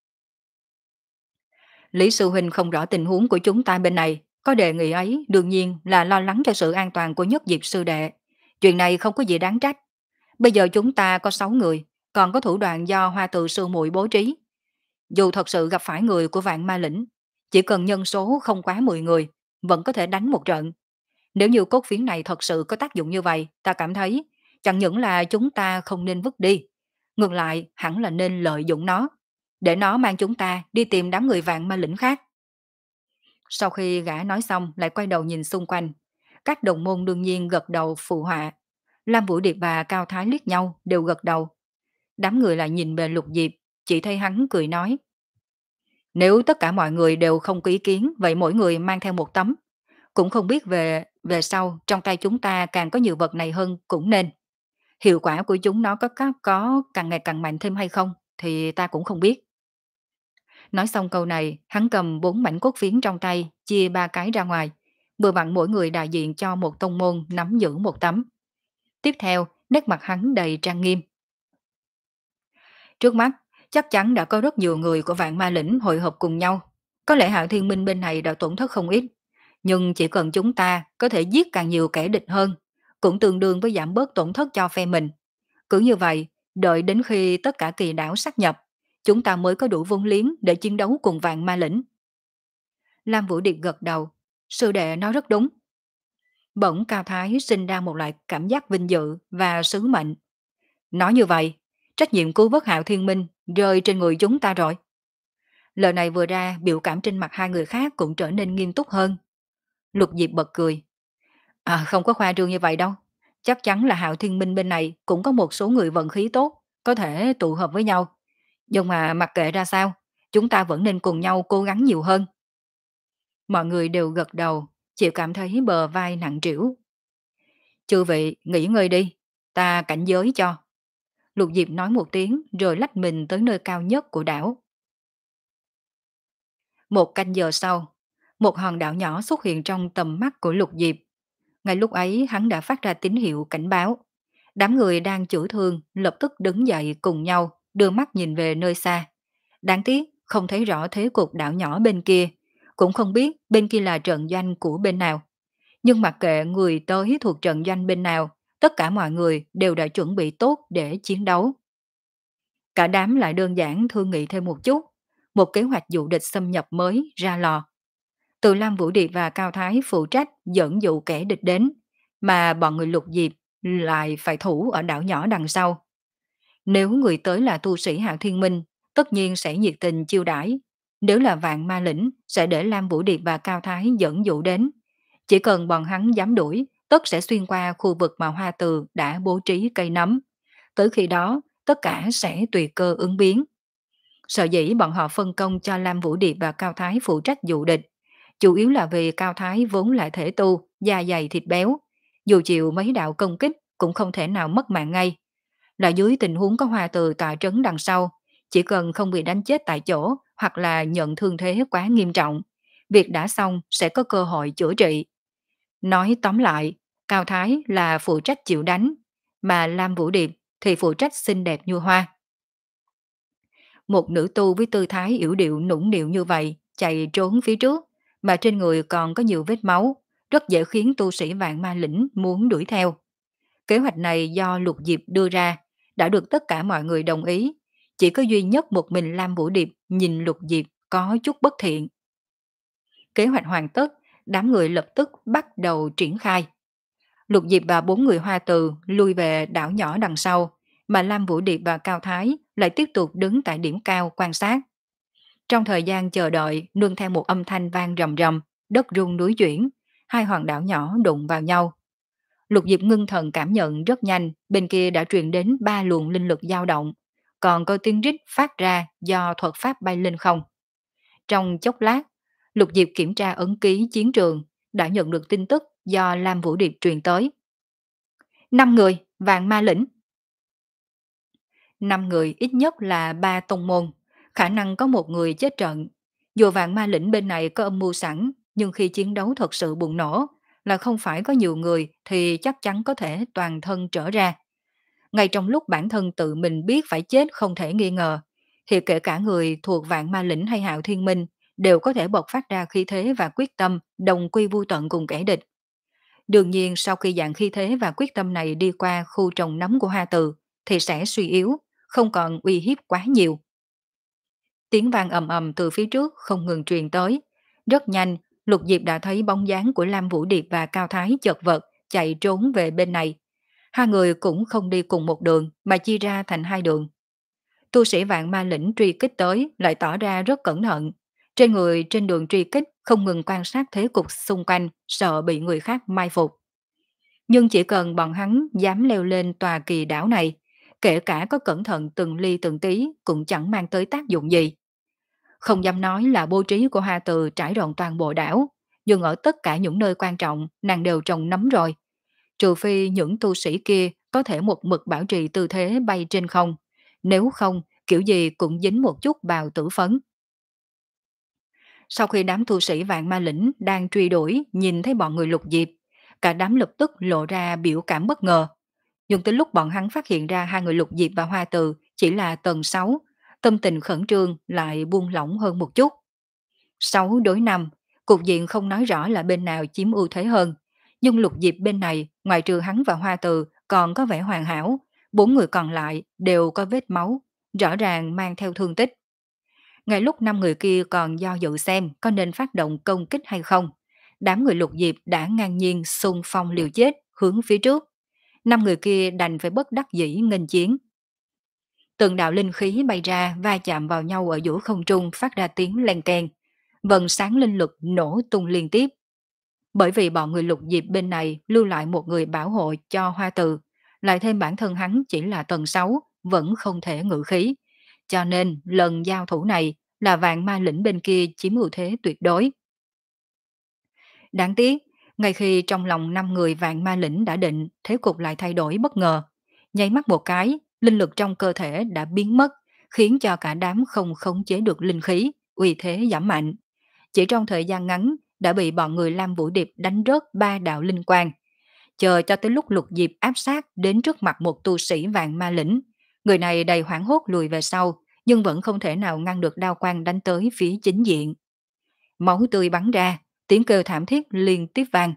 Lý Sư Huynh không rõ tình huống của chúng ta bên này, có đề nghị ấy đương nhiên là lo lắng cho sự an toàn của Nhất Diệp Sư Đệ. Chuyện này không có gì đáng trách. Bây giờ chúng ta có sáu người, còn có thủ đoạn do Hoa Từ Sư muội bố trí. Dù thật sự gặp phải người của Vạn Ma Lĩnh, chỉ cần nhân số không quá mười người, vẫn có thể đánh một trận. Nếu như cốt phiến này thật sự có tác dụng như vậy, ta cảm thấy chẳng những là chúng ta không nên vứt đi, ngược lại hẳn là nên lợi dụng nó, để nó mang chúng ta đi tìm đám người Vạn Ma Lĩnh khác. Sau khi gã nói xong lại quay đầu nhìn xung quanh, các đồng môn đương nhiên gật đầu phụ họa. Lam Vũ Điệp và Cao Thái liếc nhau đều gật đầu. Đám người lại nhìn về Lục Diệp, chỉ thấy hắn cười nói. Nếu tất cả mọi người đều không có ý kiến, vậy mỗi người mang theo một tấm. Cũng không biết về về sau trong tay chúng ta càng có nhiều vật này hơn cũng nên. Hiệu quả của chúng nó có, có, có càng ngày càng mạnh thêm hay không thì ta cũng không biết. Nói xong câu này, hắn cầm bốn mảnh cốt phiến trong tay, chia ba cái ra ngoài. Vừa vặn mỗi người đại diện cho một tông môn nắm giữ một tấm. Tiếp theo, nét mặt hắn đầy trang nghiêm. Trước mắt, chắc chắn đã có rất nhiều người của Vạn Ma Lĩnh hội họp cùng nhau. Có lẽ Hạo Thiên Minh bên này đã tổn thất không ít. Nhưng chỉ cần chúng ta có thể giết càng nhiều kẻ địch hơn, cũng tương đương với giảm bớt tổn thất cho phe mình. Cứ như vậy, đợi đến khi tất cả kỳ đảo sát nhập, chúng ta mới có đủ vốn liếng để chiến đấu cùng Vạn Ma Lĩnh. Lam Vũ Điệp gật đầu. Sư đệ nói rất đúng. Bỗng Cao Thái sinh ra một loại cảm giác vinh dự và sứ mệnh. Nói như vậy, trách nhiệm cứu vớt Hạo Thiên Minh rơi trên người chúng ta rồi. Lời này vừa ra, biểu cảm trên mặt hai người khác cũng trở nên nghiêm túc hơn. Lục Diệp bật cười. À, không có khoa trương như vậy đâu. Chắc chắn là Hạo Thiên Minh bên này cũng có một số người vận khí tốt, có thể tụ hợp với nhau. Nhưng mà mặc kệ ra sao, chúng ta vẫn nên cùng nhau cố gắng nhiều hơn. Mọi người đều gật đầu, chịu cảm thấy bờ vai nặng trĩu. Chư vị, nghỉ ngơi đi, ta cảnh giới cho. Lục Diệp nói một tiếng rồi lách mình tới nơi cao nhất của đảo. Một canh giờ sau, một hòn đảo nhỏ xuất hiện trong tầm mắt của Lục Diệp. Ngay lúc ấy hắn đã phát ra tín hiệu cảnh báo. Đám người đang chữa thương lập tức đứng dậy cùng nhau, đưa mắt nhìn về nơi xa. Đáng tiếc không thấy rõ thế cục đảo nhỏ bên kia, cũng không biết bên kia là trận doanh của bên nào. Nhưng mặc kệ người tới thuộc trận doanh bên nào, tất cả mọi người đều đã chuẩn bị tốt để chiến đấu. Cả đám lại đơn giản thương nghị thêm một chút, một kế hoạch dụ địch xâm nhập mới ra lò. Từ Lam Vũ Điệp và Cao Thái phụ trách dẫn dụ kẻ địch đến, mà bọn người Lục Diệp lại phải thủ ở đảo nhỏ đằng sau. Nếu người tới là tu sĩ Hạo Thiên Minh, tất nhiên sẽ nhiệt tình chiêu đãi. Nếu là Vạn Ma Lĩnh, sẽ để Lam Vũ Điệp và Cao Thái dẫn dụ đến. Chỉ cần bọn hắn dám đuổi, tất sẽ xuyên qua khu vực mà Hoa Từ đã bố trí cây nấm. Tới khi đó, tất cả sẽ tùy cơ ứng biến. Sở dĩ bọn họ phân công cho Lam Vũ Điệp và Cao Thái phụ trách dụ địch, chủ yếu là vì Cao Thái vốn là thể tu, da dày thịt béo. Dù chịu mấy đạo công kích cũng không thể nào mất mạng ngay. Là dưới tình huống có Hoa Từ tọa trấn đằng sau, chỉ cần không bị đánh chết tại chỗ hoặc là nhận thương thế quá nghiêm trọng, việc đã xong sẽ có cơ hội chữa trị. Nói tóm lại, Cao Thái là phụ trách chịu đánh, mà Lam Vũ Điệp thì phụ trách xinh đẹp như hoa. Một nữ tu với tư thái yểu điệu nũng nịu như vậy chạy trốn phía trước, mà trên người còn có nhiều vết máu, rất dễ khiến tu sĩ Vạn Ma Lĩnh muốn đuổi theo. Kế hoạch này do Lục Diệp đưa ra, đã được tất cả mọi người đồng ý. Chỉ có duy nhất một mình Lam Vũ Điệp nhìn Lục Diệp có chút bất thiện. Kế hoạch hoàn tất, đám người lập tức bắt đầu triển khai. Lục Diệp và bốn người Hoa Từ lui về đảo nhỏ đằng sau, mà Lam Vũ Điệp và Cao Thái lại tiếp tục đứng tại điểm cao quan sát. Trong thời gian chờ đợi, nương theo một âm thanh vang rầm rầm, đất rung núi chuyển, hai hòn đảo nhỏ đụng vào nhau. Lục Diệp ngưng thần cảm nhận rất nhanh, bên kia đã truyền đến ba luồng linh lực dao động, còn có tiếng rít phát ra do thuật pháp bay lên không. Trong chốc lát, Lục Diệp kiểm tra ấn ký chiến trường, đã nhận được tin tức do Lam Vũ Điệp truyền tới. Năm người, Vạn Ma Lĩnh. Năm người ít nhất là ba tông môn, khả năng có một người chết trận. Dù Vạn Ma Lĩnh bên này có âm mưu sẵn, nhưng khi chiến đấu thật sự bùng nổ, là không phải có nhiều người thì chắc chắn có thể toàn thân trở ra. Ngay trong lúc bản thân tự mình biết phải chết không thể nghi ngờ, thì kể cả người thuộc vạn ma lĩnh hay hạo thiên minh đều có thể bộc phát ra khí thế và quyết tâm đồng quy vu tận cùng kẻ địch. Đương nhiên sau khi dạng khí thế và quyết tâm này đi qua khu trồng nấm của Hoa Từ thì sẽ suy yếu, không còn uy hiếp quá nhiều. Tiếng vang ầm ầm từ phía trước không ngừng truyền tới. Rất nhanh, Lục Diệp đã thấy bóng dáng của Lam Vũ Điệp và Cao Thái chật vật chạy trốn về bên này. Hai người cũng không đi cùng một đường mà chia ra thành hai đường. Tu sĩ vạn ma lĩnh truy kích tới lại tỏ ra rất cẩn thận. Trên người trên đường truy kích không ngừng quan sát thế cục xung quanh, sợ bị người khác mai phục. Nhưng chỉ cần bọn hắn dám leo lên tòa kỳ đảo này, kể cả có cẩn thận từng ly từng tí cũng chẳng mang tới tác dụng gì. Không dám nói là bố trí của Hoa Từ trải rộng toàn bộ đảo, nhưng ở tất cả những nơi quan trọng nàng đều trồng nấm rồi. Trừ phi những tu sĩ kia có thể một mực bảo trì tư thế bay trên không, nếu không kiểu gì cũng dính một chút vào tử phấn. Sau khi đám tu sĩ vạn ma lĩnh đang truy đuổi nhìn thấy bọn người Lục Diệp, cả đám lập tức lộ ra biểu cảm bất ngờ. Nhưng tới lúc bọn hắn phát hiện ra hai người Lục Diệp và Hoa Từ chỉ là tầng sáu, tâm tình khẩn trương lại buông lỏng hơn một chút. Sáu đối năm, cục diện không nói rõ là bên nào chiếm ưu thế hơn. Nhưng Lục Diệp bên này, ngoài trừ hắn và Hoa Từ còn có vẻ hoàn hảo, bốn người còn lại đều có vết máu, rõ ràng mang theo thương tích. Ngay lúc năm người kia còn do dự xem có nên phát động công kích hay không, đám người Lục Diệp đã ngang nhiên xung phong liều chết hướng phía trước. Năm người kia đành phải bất đắc dĩ nghênh chiến. Từng đạo linh khí bay ra va chạm vào nhau ở giữa không trung phát ra tiếng len keng. Vần sáng linh lực nổ tung liên tiếp. Bởi vì bọn người Lục Diệp bên này lưu lại một người bảo hộ cho Hoa Từ, lại thêm bản thân hắn chỉ là tầng sáu, vẫn không thể ngự khí. Cho nên lần giao thủ này là vạn ma lĩnh bên kia chiếm ưu thế tuyệt đối. Đáng tiếc, ngay khi trong lòng năm người vạn ma lĩnh đã định, thế cục lại thay đổi bất ngờ. Nháy mắt một cái, linh lực trong cơ thể đã biến mất, khiến cho cả đám không khống chế được linh khí, uy thế giảm mạnh. Chỉ trong thời gian ngắn đã bị bọn người Lam Vũ Điệp đánh rớt ba đạo linh quang. Chờ cho tới lúc Lục Diệp áp sát đến trước mặt một tu sĩ vạn ma lĩnh. Người này đầy hoảng hốt lùi về sau, nhưng vẫn không thể nào ngăn được đao quang đánh tới phía chính diện. Máu tươi bắn ra, tiếng kêu thảm thiết liên tiếp vang.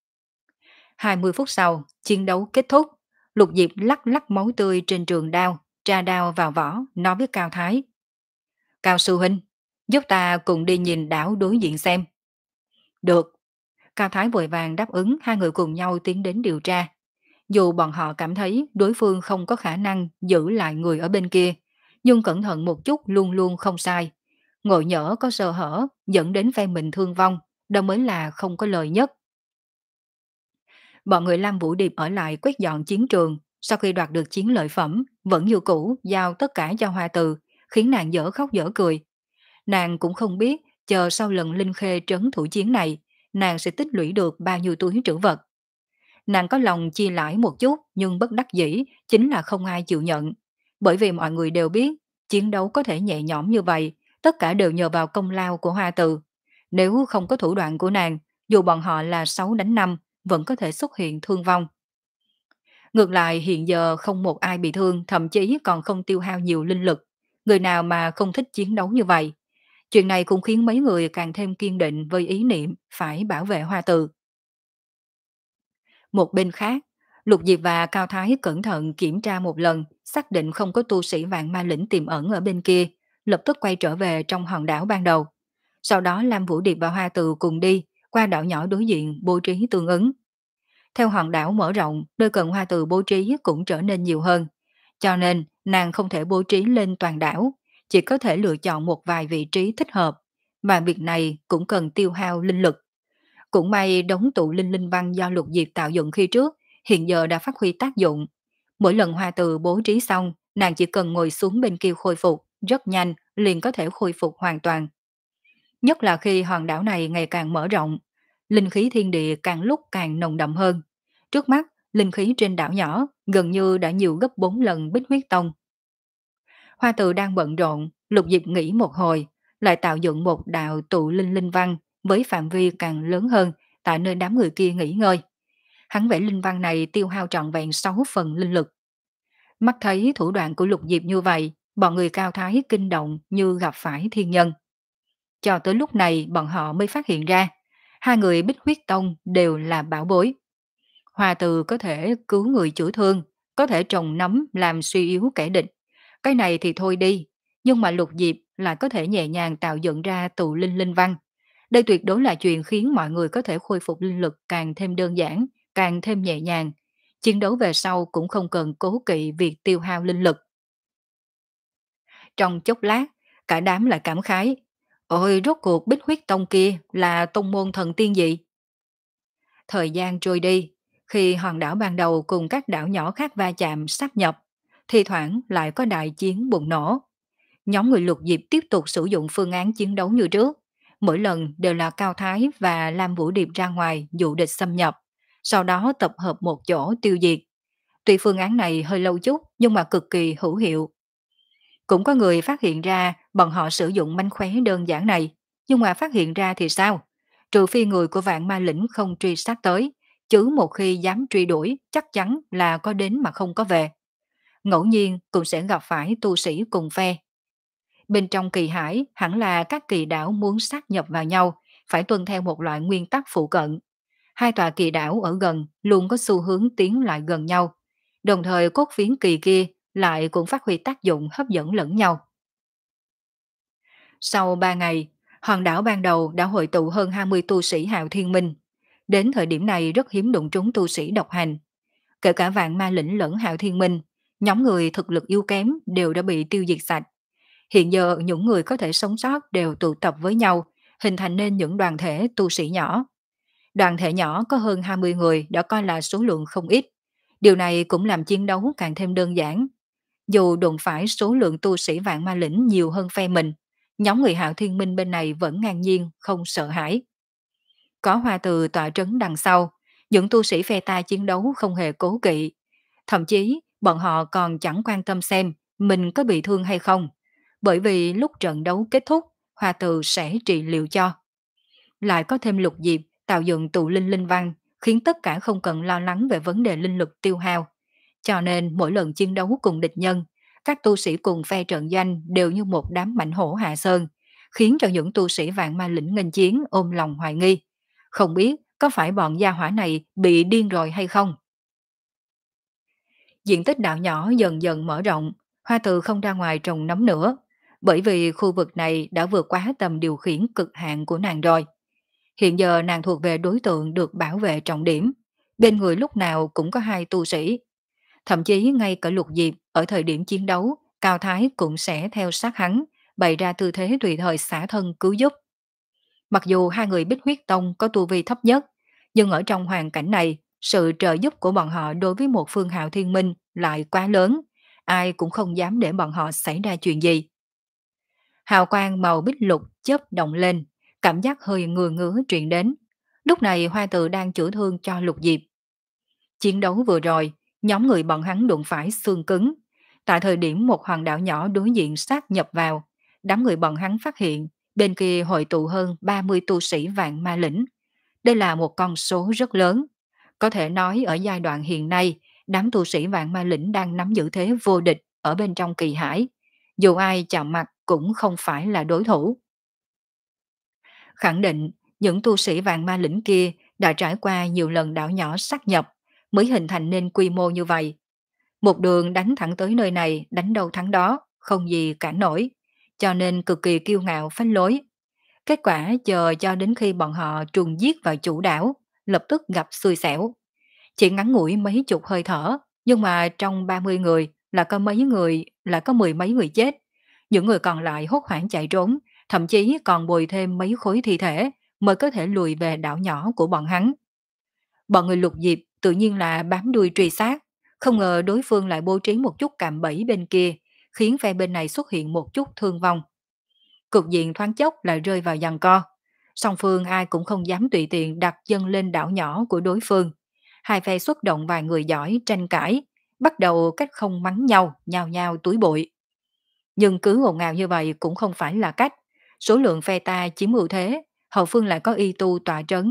hai mươi phút sau, chiến đấu kết thúc. Lục Diệp lắc lắc máu tươi trên trường đao, tra đao vào vỏ, nói với Cao Thái. Cao sư huynh, giúp ta cùng đi nhìn đảo đối diện xem. Được. Cao Thái vội vàng đáp ứng, hai người cùng nhau tiến đến điều tra. Dù bọn họ cảm thấy đối phương không có khả năng giữ lại người ở bên kia, nhưng cẩn thận một chút luôn luôn không sai. Ngộ nhỡ có sơ hở dẫn đến phe mình thương vong, đó mới là không có lời nhất. Bọn người Lam Vũ Điệp ở lại quét dọn chiến trường, sau khi đoạt được chiến lợi phẩm, vẫn như cũ giao tất cả cho Hoa Từ, khiến nàng dở khóc dở cười. Nàng cũng không biết, chờ sau lần Linh Khê trấn thủ chiến này, nàng sẽ tích lũy được bao nhiêu túi trữ vật. Nàng có lòng chia lãi một chút, nhưng bất đắc dĩ chính là không ai chịu nhận. Bởi vì mọi người đều biết, chiến đấu có thể nhẹ nhõm như vậy, tất cả đều nhờ vào công lao của Hoa Từ. Nếu không có thủ đoạn của nàng, dù bọn họ là sáu đánh năm, vẫn có thể xuất hiện thương vong. Ngược lại hiện giờ không một ai bị thương, thậm chí còn không tiêu hao nhiều linh lực. Người nào mà không thích chiến đấu như vậy. Chuyện này cũng khiến mấy người càng thêm kiên định với ý niệm phải bảo vệ Hoa Từ. Một bên khác, Lục Diệp và Cao Thái cẩn thận kiểm tra một lần, xác định không có tu sĩ vạn ma lĩnh tiềm ẩn ở bên kia, lập tức quay trở về trong hòn đảo ban đầu. Sau đó Lam Vũ Điệp và Hoa Từ cùng đi, qua đảo nhỏ đối diện bố trí tương ứng. Theo hòn đảo mở rộng, nơi cần Hoa Từ bố trí cũng trở nên nhiều hơn. Cho nên, nàng không thể bố trí lên toàn đảo, chỉ có thể lựa chọn một vài vị trí thích hợp, mà việc này cũng cần tiêu hao linh lực. Cũng may đống tụ linh linh văn do Lục Diệp tạo dựng khi trước, hiện giờ đã phát huy tác dụng. Mỗi lần Hoa Từ bố trí xong, nàng chỉ cần ngồi xuống bên kia khôi phục, rất nhanh, liền có thể khôi phục hoàn toàn. Nhất là khi hòn đảo này ngày càng mở rộng, linh khí thiên địa càng lúc càng nồng đậm hơn. Trước mắt, linh khí trên đảo nhỏ gần như đã nhiều gấp bốn lần Bích Huyết Tông. Hoa Từ đang bận rộn, Lục Diệp nghĩ một hồi, lại tạo dựng một đạo tụ linh linh văn với phạm vi càng lớn hơn tại nơi đám người kia nghỉ ngơi. Hắn vẽ linh văn này tiêu hao trọn vẹn sáu phần linh lực. Mắt thấy thủ đoạn của Lục Diệp như vậy, bọn người Cao Thái kinh động như gặp phải thiên nhân. Cho tới lúc này bọn họ mới phát hiện ra, hai người Bích Huyết Tông đều là bảo bối. Hòa Từ có thể cứu người chữa thương, có thể trồng nấm làm suy yếu kẻ địch. Cái này thì thôi đi, nhưng mà Lục Diệp lại có thể nhẹ nhàng tạo dựng ra tụ linh linh văn. Đây tuyệt đối là chuyện khiến mọi người có thể khôi phục linh lực càng thêm đơn giản, càng thêm nhẹ nhàng. Chiến đấu về sau cũng không cần cố kỵ việc tiêu hao linh lực. Trong chốc lát, cả đám lại cảm khái. Ôi, rốt cuộc Bích Huyết Tông kia là tông môn thần tiên gì? Thời gian trôi đi, khi hòn đảo ban đầu cùng các đảo nhỏ khác va chạm sát nhập, thi thoảng lại có đại chiến bùng nổ. Nhóm người Lục Diệp tiếp tục sử dụng phương án chiến đấu như trước. Mỗi lần đều là Cao Thái và Lam Vũ Điệp ra ngoài dụ địch xâm nhập, sau đó tập hợp một chỗ tiêu diệt. Tuy phương án này hơi lâu chút nhưng mà cực kỳ hữu hiệu. Cũng có người phát hiện ra bọn họ sử dụng mánh khóe đơn giản này, nhưng mà phát hiện ra thì sao? Trừ phi người của vạn ma lĩnh không truy sát tới, chứ một khi dám truy đuổi chắc chắn là có đến mà không có về. Ngẫu nhiên cũng sẽ gặp phải tu sĩ cùng phe. Bên trong kỳ hải hẳn là các kỳ đảo muốn sát nhập vào nhau, phải tuân theo một loại nguyên tắc phụ cận. Hai tòa kỳ đảo ở gần luôn có xu hướng tiến lại gần nhau. Đồng thời cốt phiến kỳ kia lại cũng phát huy tác dụng hấp dẫn lẫn nhau. Sau ba ngày, hòn đảo ban đầu đã hội tụ hơn hai mươi tu sĩ Hạo Thiên Minh. Đến thời điểm này rất hiếm đụng trúng tu sĩ độc hành. Kể cả vạn ma lĩnh lẫn Hạo Thiên Minh, nhóm người thực lực yếu kém đều đã bị tiêu diệt sạch. Hiện giờ những người có thể sống sót đều tụ tập với nhau, hình thành nên những đoàn thể tu sĩ nhỏ. Đoàn thể nhỏ có hơn hai mươi người đã coi là số lượng không ít. Điều này cũng làm chiến đấu càng thêm đơn giản. Dù đụng phải số lượng tu sĩ vạn ma lĩnh nhiều hơn phe mình, nhóm người Hạo Thiên Minh bên này vẫn ngang nhiên, không sợ hãi. Có Hoa Từ tọa trấn đằng sau, những tu sĩ phe ta chiến đấu không hề cố kỵ. Thậm chí, bọn họ còn chẳng quan tâm xem mình có bị thương hay không, bởi vì lúc trận đấu kết thúc, Hoa Từ sẽ trị liệu cho. Lại có thêm Lục Diệp tạo dựng tụ linh linh văn, khiến tất cả không cần lo lắng về vấn đề linh lực tiêu hao. Cho nên mỗi lần chiến đấu cùng địch nhân, các tu sĩ cùng phe trận doanh đều như một đám mãnh hổ hạ sơn, khiến cho những tu sĩ vạn ma lĩnh nghênh chiến ôm lòng hoài nghi. Không biết có phải bọn gia hỏa này bị điên rồi hay không? Diện tích đảo nhỏ dần dần mở rộng, Hoa Từ không ra ngoài trồng nấm nữa, bởi vì khu vực này đã vượt quá tầm điều khiển cực hạn của nàng rồi. Hiện giờ nàng thuộc về đối tượng được bảo vệ trọng điểm, bên người lúc nào cũng có hai tu sĩ. Thậm chí ngay cả Lục Diệp ở thời điểm chiến đấu, Cao Thái cũng sẽ theo sát hắn, bày ra tư thế tùy thời xả thân cứu giúp. Mặc dù hai người Bích Huyết Tông có tu vi thấp nhất, nhưng ở trong hoàn cảnh này, sự trợ giúp của bọn họ đối với một phương Hạo Thiên Minh lại quá lớn, ai cũng không dám để bọn họ xảy ra chuyện gì. Hào quang màu bích lục chớp động lên, cảm giác hơi ngừa ngứa truyền đến. Lúc này Hoa Tự đang chữa thương cho Lục Diệp. Chiến đấu vừa rồi, nhóm người bọn hắn đụng phải xương cứng. Tại thời điểm một hòn đảo nhỏ đối diện sát nhập vào, đám người bọn hắn phát hiện bên kia hội tụ hơn ba mươi tu sĩ vạn ma lĩnh. Đây là một con số rất lớn. Có thể nói ở giai đoạn hiện nay, đám tu sĩ vạn ma lĩnh đang nắm giữ thế vô địch ở bên trong kỳ hải. Dù ai chạm mặt cũng không phải là đối thủ. Khẳng định, những tu sĩ vạn ma lĩnh kia đã trải qua nhiều lần đảo nhỏ sát nhập, mới hình thành nên quy mô như vậy. Một đường đánh thẳng tới nơi này, đánh đâu thắng đó, không gì cản nổi, cho nên cực kỳ kiêu ngạo phách lối. Kết quả chờ cho đến khi bọn họ trùng giết vào chủ đảo, lập tức gặp xui xẻo. Chỉ ngắn ngủi mấy chục hơi thở, nhưng mà trong ba mươi người là có mấy người, là có mười mấy người chết. Những người còn lại hốt hoảng chạy trốn, thậm chí còn bồi thêm mấy khối thi thể mới có thể lùi về đảo nhỏ của bọn hắn. Bọn người Lục Diệp tự nhiên là bám đuôi truy sát, không ngờ đối phương lại bố trí một chút cạm bẫy bên kia, khiến phe bên này xuất hiện một chút thương vong. Cục diện thoáng chốc lại rơi vào giằng co. Song phương ai cũng không dám tùy tiện đặt chân lên đảo nhỏ của đối phương. Hai phe xuất động vài người giỏi tranh cãi, bắt đầu cách không mắng nhau, nhao nhao túi bụi. Nhưng cứ ồn ào như vậy cũng không phải là cách. Số lượng phe ta chiếm ưu thế, hậu phương lại có y tu tọa trấn.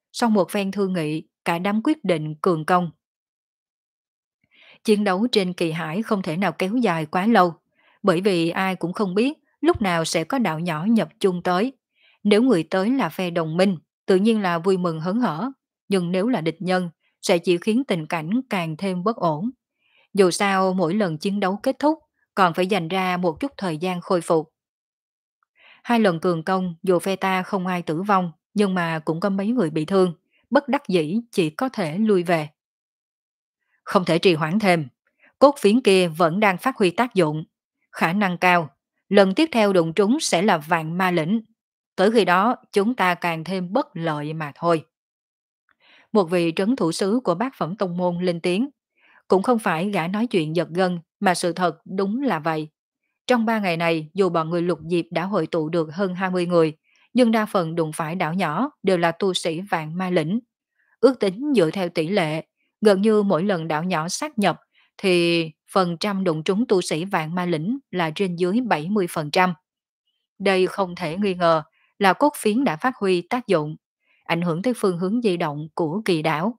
Sau một phen thương nghị, cả đám quyết định cường công. Chiến đấu trên kỳ hải không thể nào kéo dài quá lâu, bởi vì ai cũng không biết lúc nào sẽ có đạo nhỏ nhập chung tới. Nếu người tới là phe đồng minh, tự nhiên là vui mừng hớn hở, nhưng nếu là địch nhân, sẽ chỉ khiến tình cảnh càng thêm bất ổn. Dù sao mỗi lần chiến đấu kết thúc, còn phải dành ra một chút thời gian khôi phục. Hai lần cường công, dù phe ta không ai tử vong, nhưng mà cũng có mấy người bị thương, bất đắc dĩ chỉ có thể lui về. Không thể trì hoãn thêm, cốt phiến kia vẫn đang phát huy tác dụng. Khả năng cao, lần tiếp theo đụng trúng sẽ là vạn ma lĩnh. Tới khi đó, chúng ta càng thêm bất lợi mà thôi. Một vị trấn thủ sứ của bác phẩm tông môn lên tiếng, cũng không phải gã nói chuyện giật gân, mà sự thật đúng là vậy. Trong ba ngày này, dù bọn người lục diệp đã hội tụ được hơn hai mươi người, nhưng đa phần đụng phải đảo nhỏ đều là tu sĩ vạn ma lĩnh. Ước tính dựa theo tỷ lệ, gần như mỗi lần đảo nhỏ sát nhập thì phần trăm đụng trúng tu sĩ vạn ma lĩnh là trên dưới bảy mươi phần trăm. Đây không thể nghi ngờ là cốt phiến đã phát huy tác dụng, ảnh hưởng tới phương hướng di động của kỳ đảo.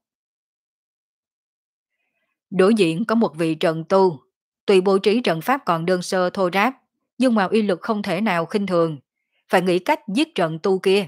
Đối diện có một vị trận tu, tuy bố trí trận pháp còn đơn sơ thô ráp, nhưng mà uy lực không thể nào khinh thường, phải nghĩ cách giết trận tu kia.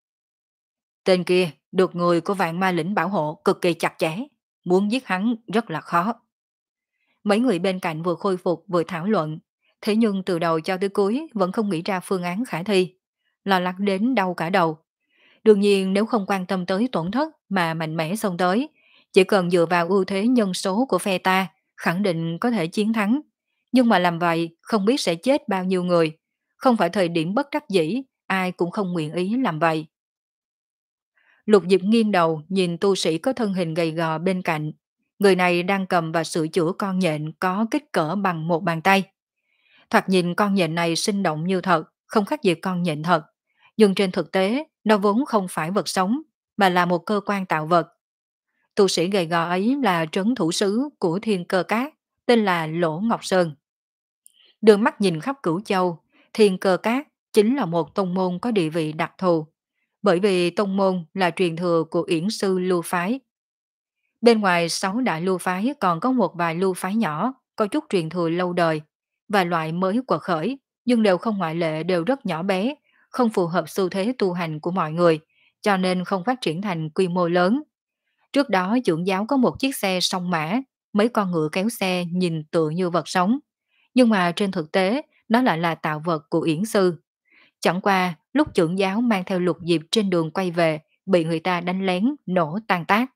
Tên kia được người của vạn ma lĩnh bảo hộ cực kỳ chặt chẽ, muốn giết hắn rất là khó. Mấy người bên cạnh vừa khôi phục vừa thảo luận, thế nhưng từ đầu cho tới cuối vẫn không nghĩ ra phương án khả thi, lo lắng đến đau cả đầu. Đương nhiên nếu không quan tâm tới tổn thất mà mạnh mẽ xông tới, chỉ cần dựa vào ưu thế nhân số của phe ta, khẳng định có thể chiến thắng. Nhưng mà làm vậy không biết sẽ chết bao nhiêu người, không phải thời điểm bất đắc dĩ, ai cũng không nguyện ý làm vậy. Lục Diệp nghiêng đầu nhìn tu sĩ có thân hình gầy gò bên cạnh. Người này đang cầm và sửa chữa con nhện có kích cỡ bằng một bàn tay. Thoạt nhìn con nhện này sinh động như thật, không khác gì con nhện thật. Nhưng trên thực tế, nó vốn không phải vật sống, mà là một cơ quan tạo vật. Tu sĩ gầy gò ấy là trấn thủ sứ của Thiên Cơ Cát, tên là Lỗ Ngọc Sơn. Đưa mắt nhìn khắp Cửu Châu, Thiên Cơ Cát chính là một tông môn có địa vị đặc thù, bởi vì tông môn là truyền thừa của Yển sư lưu phái. Bên ngoài sáu đại lưu phái còn có một vài lưu phái nhỏ, có chút truyền thừa lâu đời, và loại mới quật khởi, nhưng đều không ngoại lệ đều rất nhỏ bé, không phù hợp xu thế tu hành của mọi người, cho nên không phát triển thành quy mô lớn. Trước đó trưởng giáo có một chiếc xe song mã, mấy con ngựa kéo xe nhìn tựa như vật sống, nhưng mà trên thực tế nó lại là tạo vật của Yển sư. Chẳng qua lúc trưởng giáo mang theo Lục Diệp trên đường quay về, bị người ta đánh lén, nổ tan tác.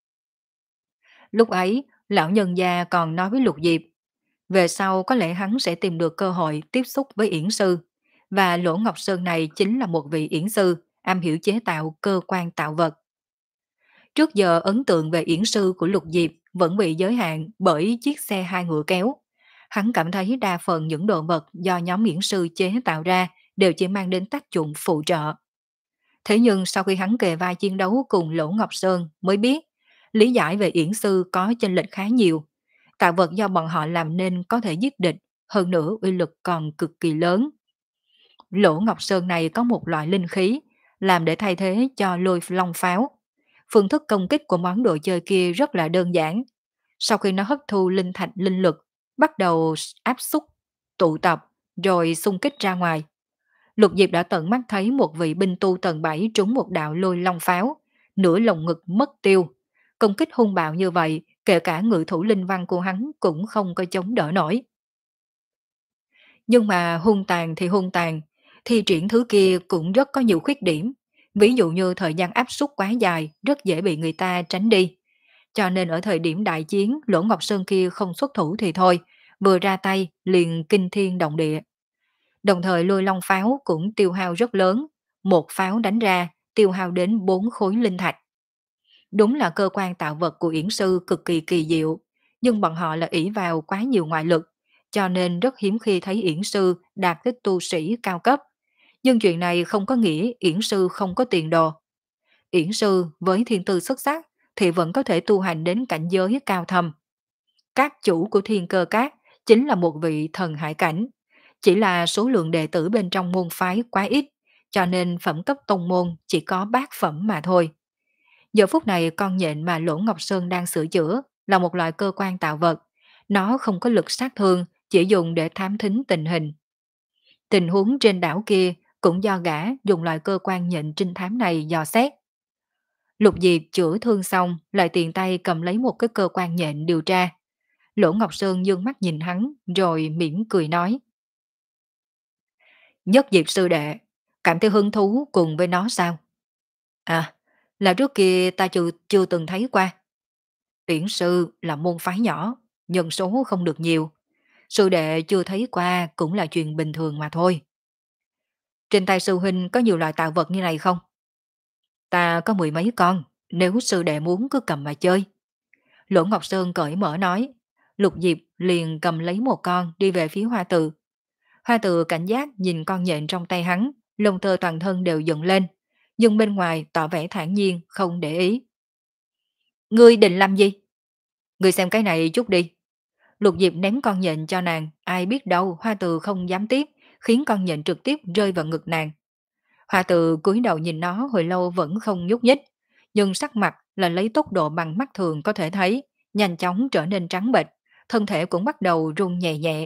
Lúc ấy, lão nhân gia còn nói với Lục Diệp, về sau có lẽ hắn sẽ tìm được cơ hội tiếp xúc với yển sư, và Lỗ Ngọc Sơn này chính là một vị yển sư, am hiểu chế tạo cơ quan tạo vật. Trước giờ ấn tượng về yển sư của Lục Diệp vẫn bị giới hạn bởi chiếc xe hai ngựa kéo. Hắn cảm thấy đa phần những đồ vật do nhóm yển sư chế tạo ra đều chỉ mang đến tác dụng phụ trợ. Thế nhưng sau khi hắn kề vai chiến đấu cùng Lỗ Ngọc Sơn mới biết, lý giải về yển sư có chênh lệch khá nhiều. Tạo vật do bọn họ làm nên có thể giết địch, hơn nữa uy lực còn cực kỳ lớn. Lỗ Ngọc Sơn này có một loại linh khí, làm để thay thế cho lôi long pháo. Phương thức công kích của món đồ chơi kia rất là đơn giản. Sau khi nó hấp thu linh thạch linh lực, bắt đầu áp xúc, tụ tập, rồi xung kích ra ngoài. Lục Diệp đã tận mắt thấy một vị binh tu tầng bảy trúng một đạo lôi long pháo, nửa lồng ngực mất tiêu. Công kích hung bạo như vậy, kể cả ngự thủ linh văn của hắn cũng không có chống đỡ nổi. Nhưng mà hung tàn thì hung tàn, thi triển thứ kia cũng rất có nhiều khuyết điểm. Ví dụ như thời gian áp suất quá dài, rất dễ bị người ta tránh đi. Cho nên ở thời điểm đại chiến, Lỗ Ngọc Sơn kia không xuất thủ thì thôi, vừa ra tay liền kinh thiên động địa. Đồng thời lôi long pháo cũng tiêu hao rất lớn, một pháo đánh ra tiêu hao đến bốn khối linh thạch. Đúng là cơ quan tạo vật của yển sư cực kỳ kỳ diệu, nhưng bọn họ là ỷ vào quá nhiều ngoại lực, cho nên rất hiếm khi thấy yển sư đạt tới tu sĩ cao cấp. Nhưng chuyện này không có nghĩa yển sư không có tiền đồ. Yển sư với thiên tư xuất sắc thì vẫn có thể tu hành đến cảnh giới cao thâm. Các chủ của Thiên Cơ Cát chính là một vị thần hải cảnh, chỉ là số lượng đệ tử bên trong môn phái quá ít, cho nên phẩm cấp tông môn chỉ có bát phẩm mà thôi. Giờ phút này con nhện mà Lỗ Ngọc Sơn đang sửa chữa là một loại cơ quan tạo vật. Nó không có lực sát thương, chỉ dùng để thám thính tình hình. Tình huống trên đảo kia cũng do gã dùng loại cơ quan nhện trinh thám này dò xét. Lục Diệp chữa thương xong, lại tiện tay cầm lấy một cái cơ quan nhện điều tra. Lỗ Ngọc Sơn dương mắt nhìn hắn, rồi mỉm cười nói. Nhất Diệp sư đệ, cảm thấy hứng thú cùng với nó sao? À, là trước kia ta chưa, chưa từng thấy qua. Tuyển sư là môn phái nhỏ, nhân số không được nhiều. Sư đệ chưa thấy qua cũng là chuyện bình thường mà thôi. Trên tay sư huynh có nhiều loại tạo vật như này không? Ta có mười mấy con, nếu sư đệ muốn cứ cầm mà chơi. Lỗ Ngọc Sơn cởi mở nói. Lục Diệp liền cầm lấy một con đi về phía Hoa Từ. Hoa Từ cảnh giác nhìn con nhện trong tay hắn, lông tơ toàn thân đều dựng lên, nhưng bên ngoài tỏ vẻ thản nhiên, không để ý. Ngươi định làm gì? Ngươi xem cái này chút đi. Lục Diệp ném con nhện cho nàng, ai biết đâu Hoa Từ không dám tiếp, khiến con nhện trực tiếp rơi vào ngực nàng. Hoa Từ cúi đầu nhìn nó hồi lâu vẫn không nhúc nhích, nhưng sắc mặt là lấy tốc độ bằng mắt thường có thể thấy, nhanh chóng trở nên trắng bệch, thân thể cũng bắt đầu run nhẹ nhẹ.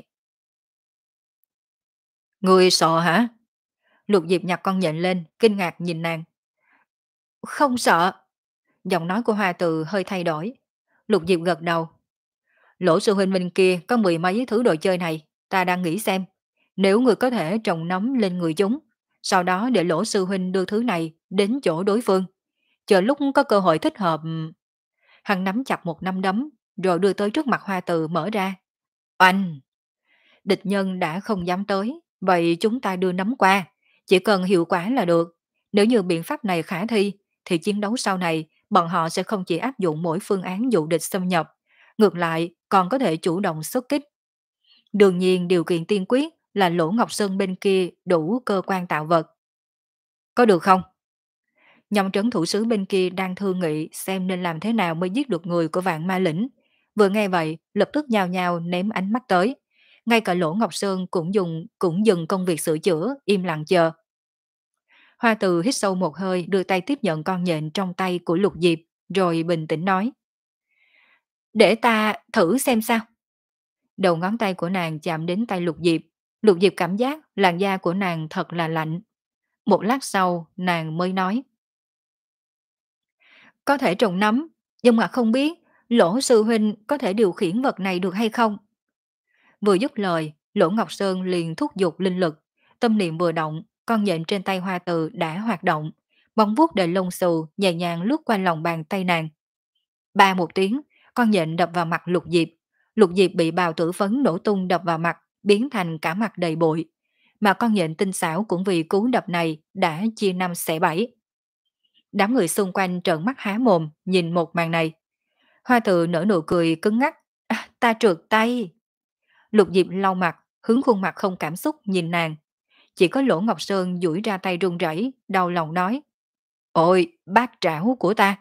Ngươi sợ hả? Lục Diệp nhặt con nhện lên, kinh ngạc nhìn nàng. Không sợ. Giọng nói của Hoa Từ hơi thay đổi. Lục Diệp gật đầu. Lỗ sư huynh bên kia có mười mấy thứ đồ chơi này, ta đang nghĩ xem. Nếu người có thể trồng nấm lên người chúng, sau đó để lỗ sư huynh đưa thứ này đến chỗ đối phương. Chờ lúc có cơ hội thích hợp. Hắn nắm chặt một nắm đấm, rồi đưa tới trước mặt Hoa Từ mở ra. Oanh! Địch nhân đã không dám tới, vậy chúng ta đưa nắm qua. Chỉ cần hiệu quả là được. Nếu như biện pháp này khả thi, thì chiến đấu sau này, bọn họ sẽ không chỉ áp dụng mỗi phương án dụ địch xâm nhập, ngược lại còn có thể chủ động xuất kích. Đương nhiên điều kiện tiên quyết là Lỗ Ngọc Sơn bên kia đủ cơ quan tạo vật. Có được không? Nhâm trấn thủ sứ bên kia đang thương nghị xem nên làm thế nào mới giết được người của vạn ma lĩnh. Vừa nghe vậy, lập tức nhào nhào ném ánh mắt tới. Ngay cả Lỗ Ngọc Sơn cũng dùng cũng dừng công việc sửa chữa, im lặng chờ. Hoa Từ hít sâu một hơi, đưa tay tiếp nhận con nhện trong tay của Lục Diệp, rồi bình tĩnh nói. Để ta thử xem sao. Đầu ngón tay của nàng chạm đến tay Lục Diệp. Lục Diệp cảm giác làn da của nàng thật là lạnh. Một lát sau, nàng mới nói. Có thể trồng nấm, nhưng mà không biết Lỗ sư huynh có thể điều khiển vật này được hay không? Vừa dứt lời, Lỗ Ngọc Sơn liền thúc giục linh lực. Tâm niệm vừa động, con nhện trên tay Hoa Từ đã hoạt động. Bóng vuốt đầy lông xù nhẹ nhàng lướt qua lòng bàn tay nàng. Ba một tiếng, con nhện đập vào mặt Lục Diệp. Lục Diệp bị bào tử phấn nổ tung đập vào mặt, biến thành cả mặt đầy bụi. Mà con nhện tinh xảo cũng vì cú đập này đã chia năm xẻ bảy. Đám người xung quanh trợn mắt há mồm nhìn một màn này. Hoa Từ nở nụ cười cứng ngắc. À, ta trượt tay. Lục Diệp lau mặt, hướng khuôn mặt không cảm xúc nhìn nàng. Chỉ có Lỗ Ngọc Sơn duỗi ra tay run rẩy, đau lòng nói. Ôi, bát trảo của ta.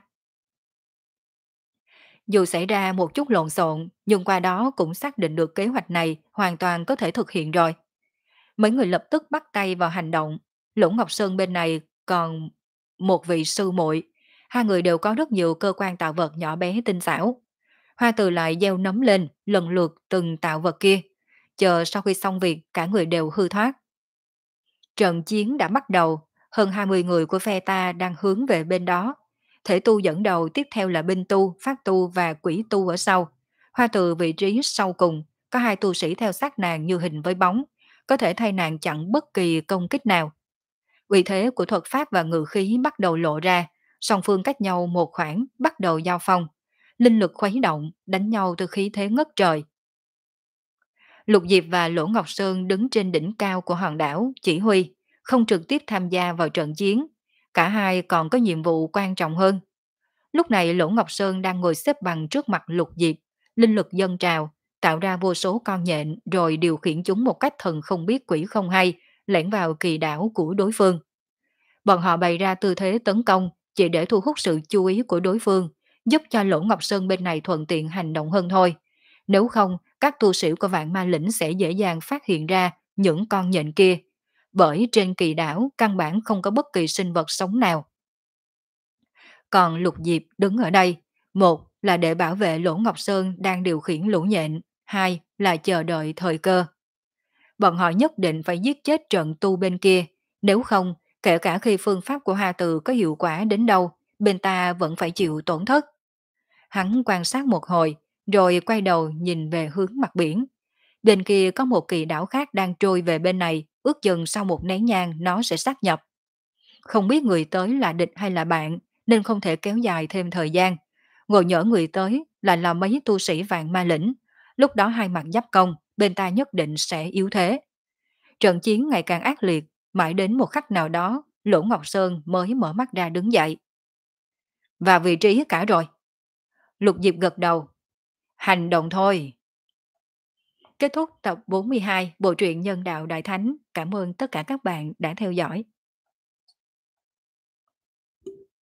Dù xảy ra một chút lộn xộn, nhưng qua đó cũng xác định được kế hoạch này hoàn toàn có thể thực hiện rồi. Mấy người lập tức bắt tay vào hành động. Lỗ Ngọc Sơn bên này còn một vị sư muội, hai người đều có rất nhiều cơ quan tạo vật nhỏ bé tinh xảo. Hoa Từ lại gieo nấm lên, lần lượt từng tạo vật kia. Chờ sau khi xong việc, cả người đều hư thoát. Trận chiến đã bắt đầu, hơn hai mươi người của phe ta đang hướng về bên đó. Thể tu dẫn đầu, tiếp theo là binh tu, pháp tu và quỷ tu ở sau. Hoa Từ vị trí sau cùng, có hai tu sĩ theo sát nàng như hình với bóng, có thể thay nàng chặn bất kỳ công kích nào. Uy thế của thuật pháp và ngự khí bắt đầu lộ ra, song phương cách nhau một khoảng, bắt đầu giao phong. Linh lực khuấy động, đánh nhau từ khí thế ngất trời. Lục Diệp và Lỗ Ngọc Sơn đứng trên đỉnh cao của hòn đảo, chỉ huy, không trực tiếp tham gia vào trận chiến. Cả hai còn có nhiệm vụ quan trọng hơn. Lúc này Lỗ Ngọc Sơn đang ngồi xếp bằng trước mặt Lục Diệp, linh lực dâng trào, tạo ra vô số con nhện rồi điều khiển chúng một cách thần không biết quỷ không hay, lẻn vào kỳ đảo của đối phương. Bọn họ bày ra tư thế tấn công chỉ để thu hút sự chú ý của đối phương, giúp cho Lỗ Ngọc Sơn bên này thuận tiện hành động hơn thôi. Nếu không, các tu sĩ của vạn ma lĩnh sẽ dễ dàng phát hiện ra những con nhện kia. Bởi trên kỳ đảo căn bản không có bất kỳ sinh vật sống nào. Còn Lục Diệp đứng ở đây, một là để bảo vệ Lỗ Ngọc Sơn đang điều khiển lũ nhện, hai là chờ đợi thời cơ. Bọn họ nhất định phải giết chết trận tu bên kia, nếu không, kể cả khi phương pháp của Hoa Từ có hiệu quả đến đâu, bên ta vẫn phải chịu tổn thất. Hắn quan sát một hồi, rồi quay đầu nhìn về hướng mặt biển. Bên kia có một kỳ đảo khác đang trôi về bên này, ước chừng sau một nén nhang nó sẽ sát nhập. Không biết người tới là địch hay là bạn, nên không thể kéo dài thêm thời gian. Ngồi nhỡ người tới là là mấy tu sĩ vạn ma lĩnh. Lúc đó hai mặt giáp công, bên ta nhất định sẽ yếu thế. Trận chiến ngày càng ác liệt, mãi đến một khắc nào đó, Lỗ Ngọc Sơn mới mở mắt ra đứng dậy. Và vị trí cả rồi. Lục Diệp gật đầu. Hành động thôi. Kết thúc tập bốn mươi hai Bộ truyện Nhân đạo Đại Thánh. Cảm ơn tất cả các bạn đã theo dõi.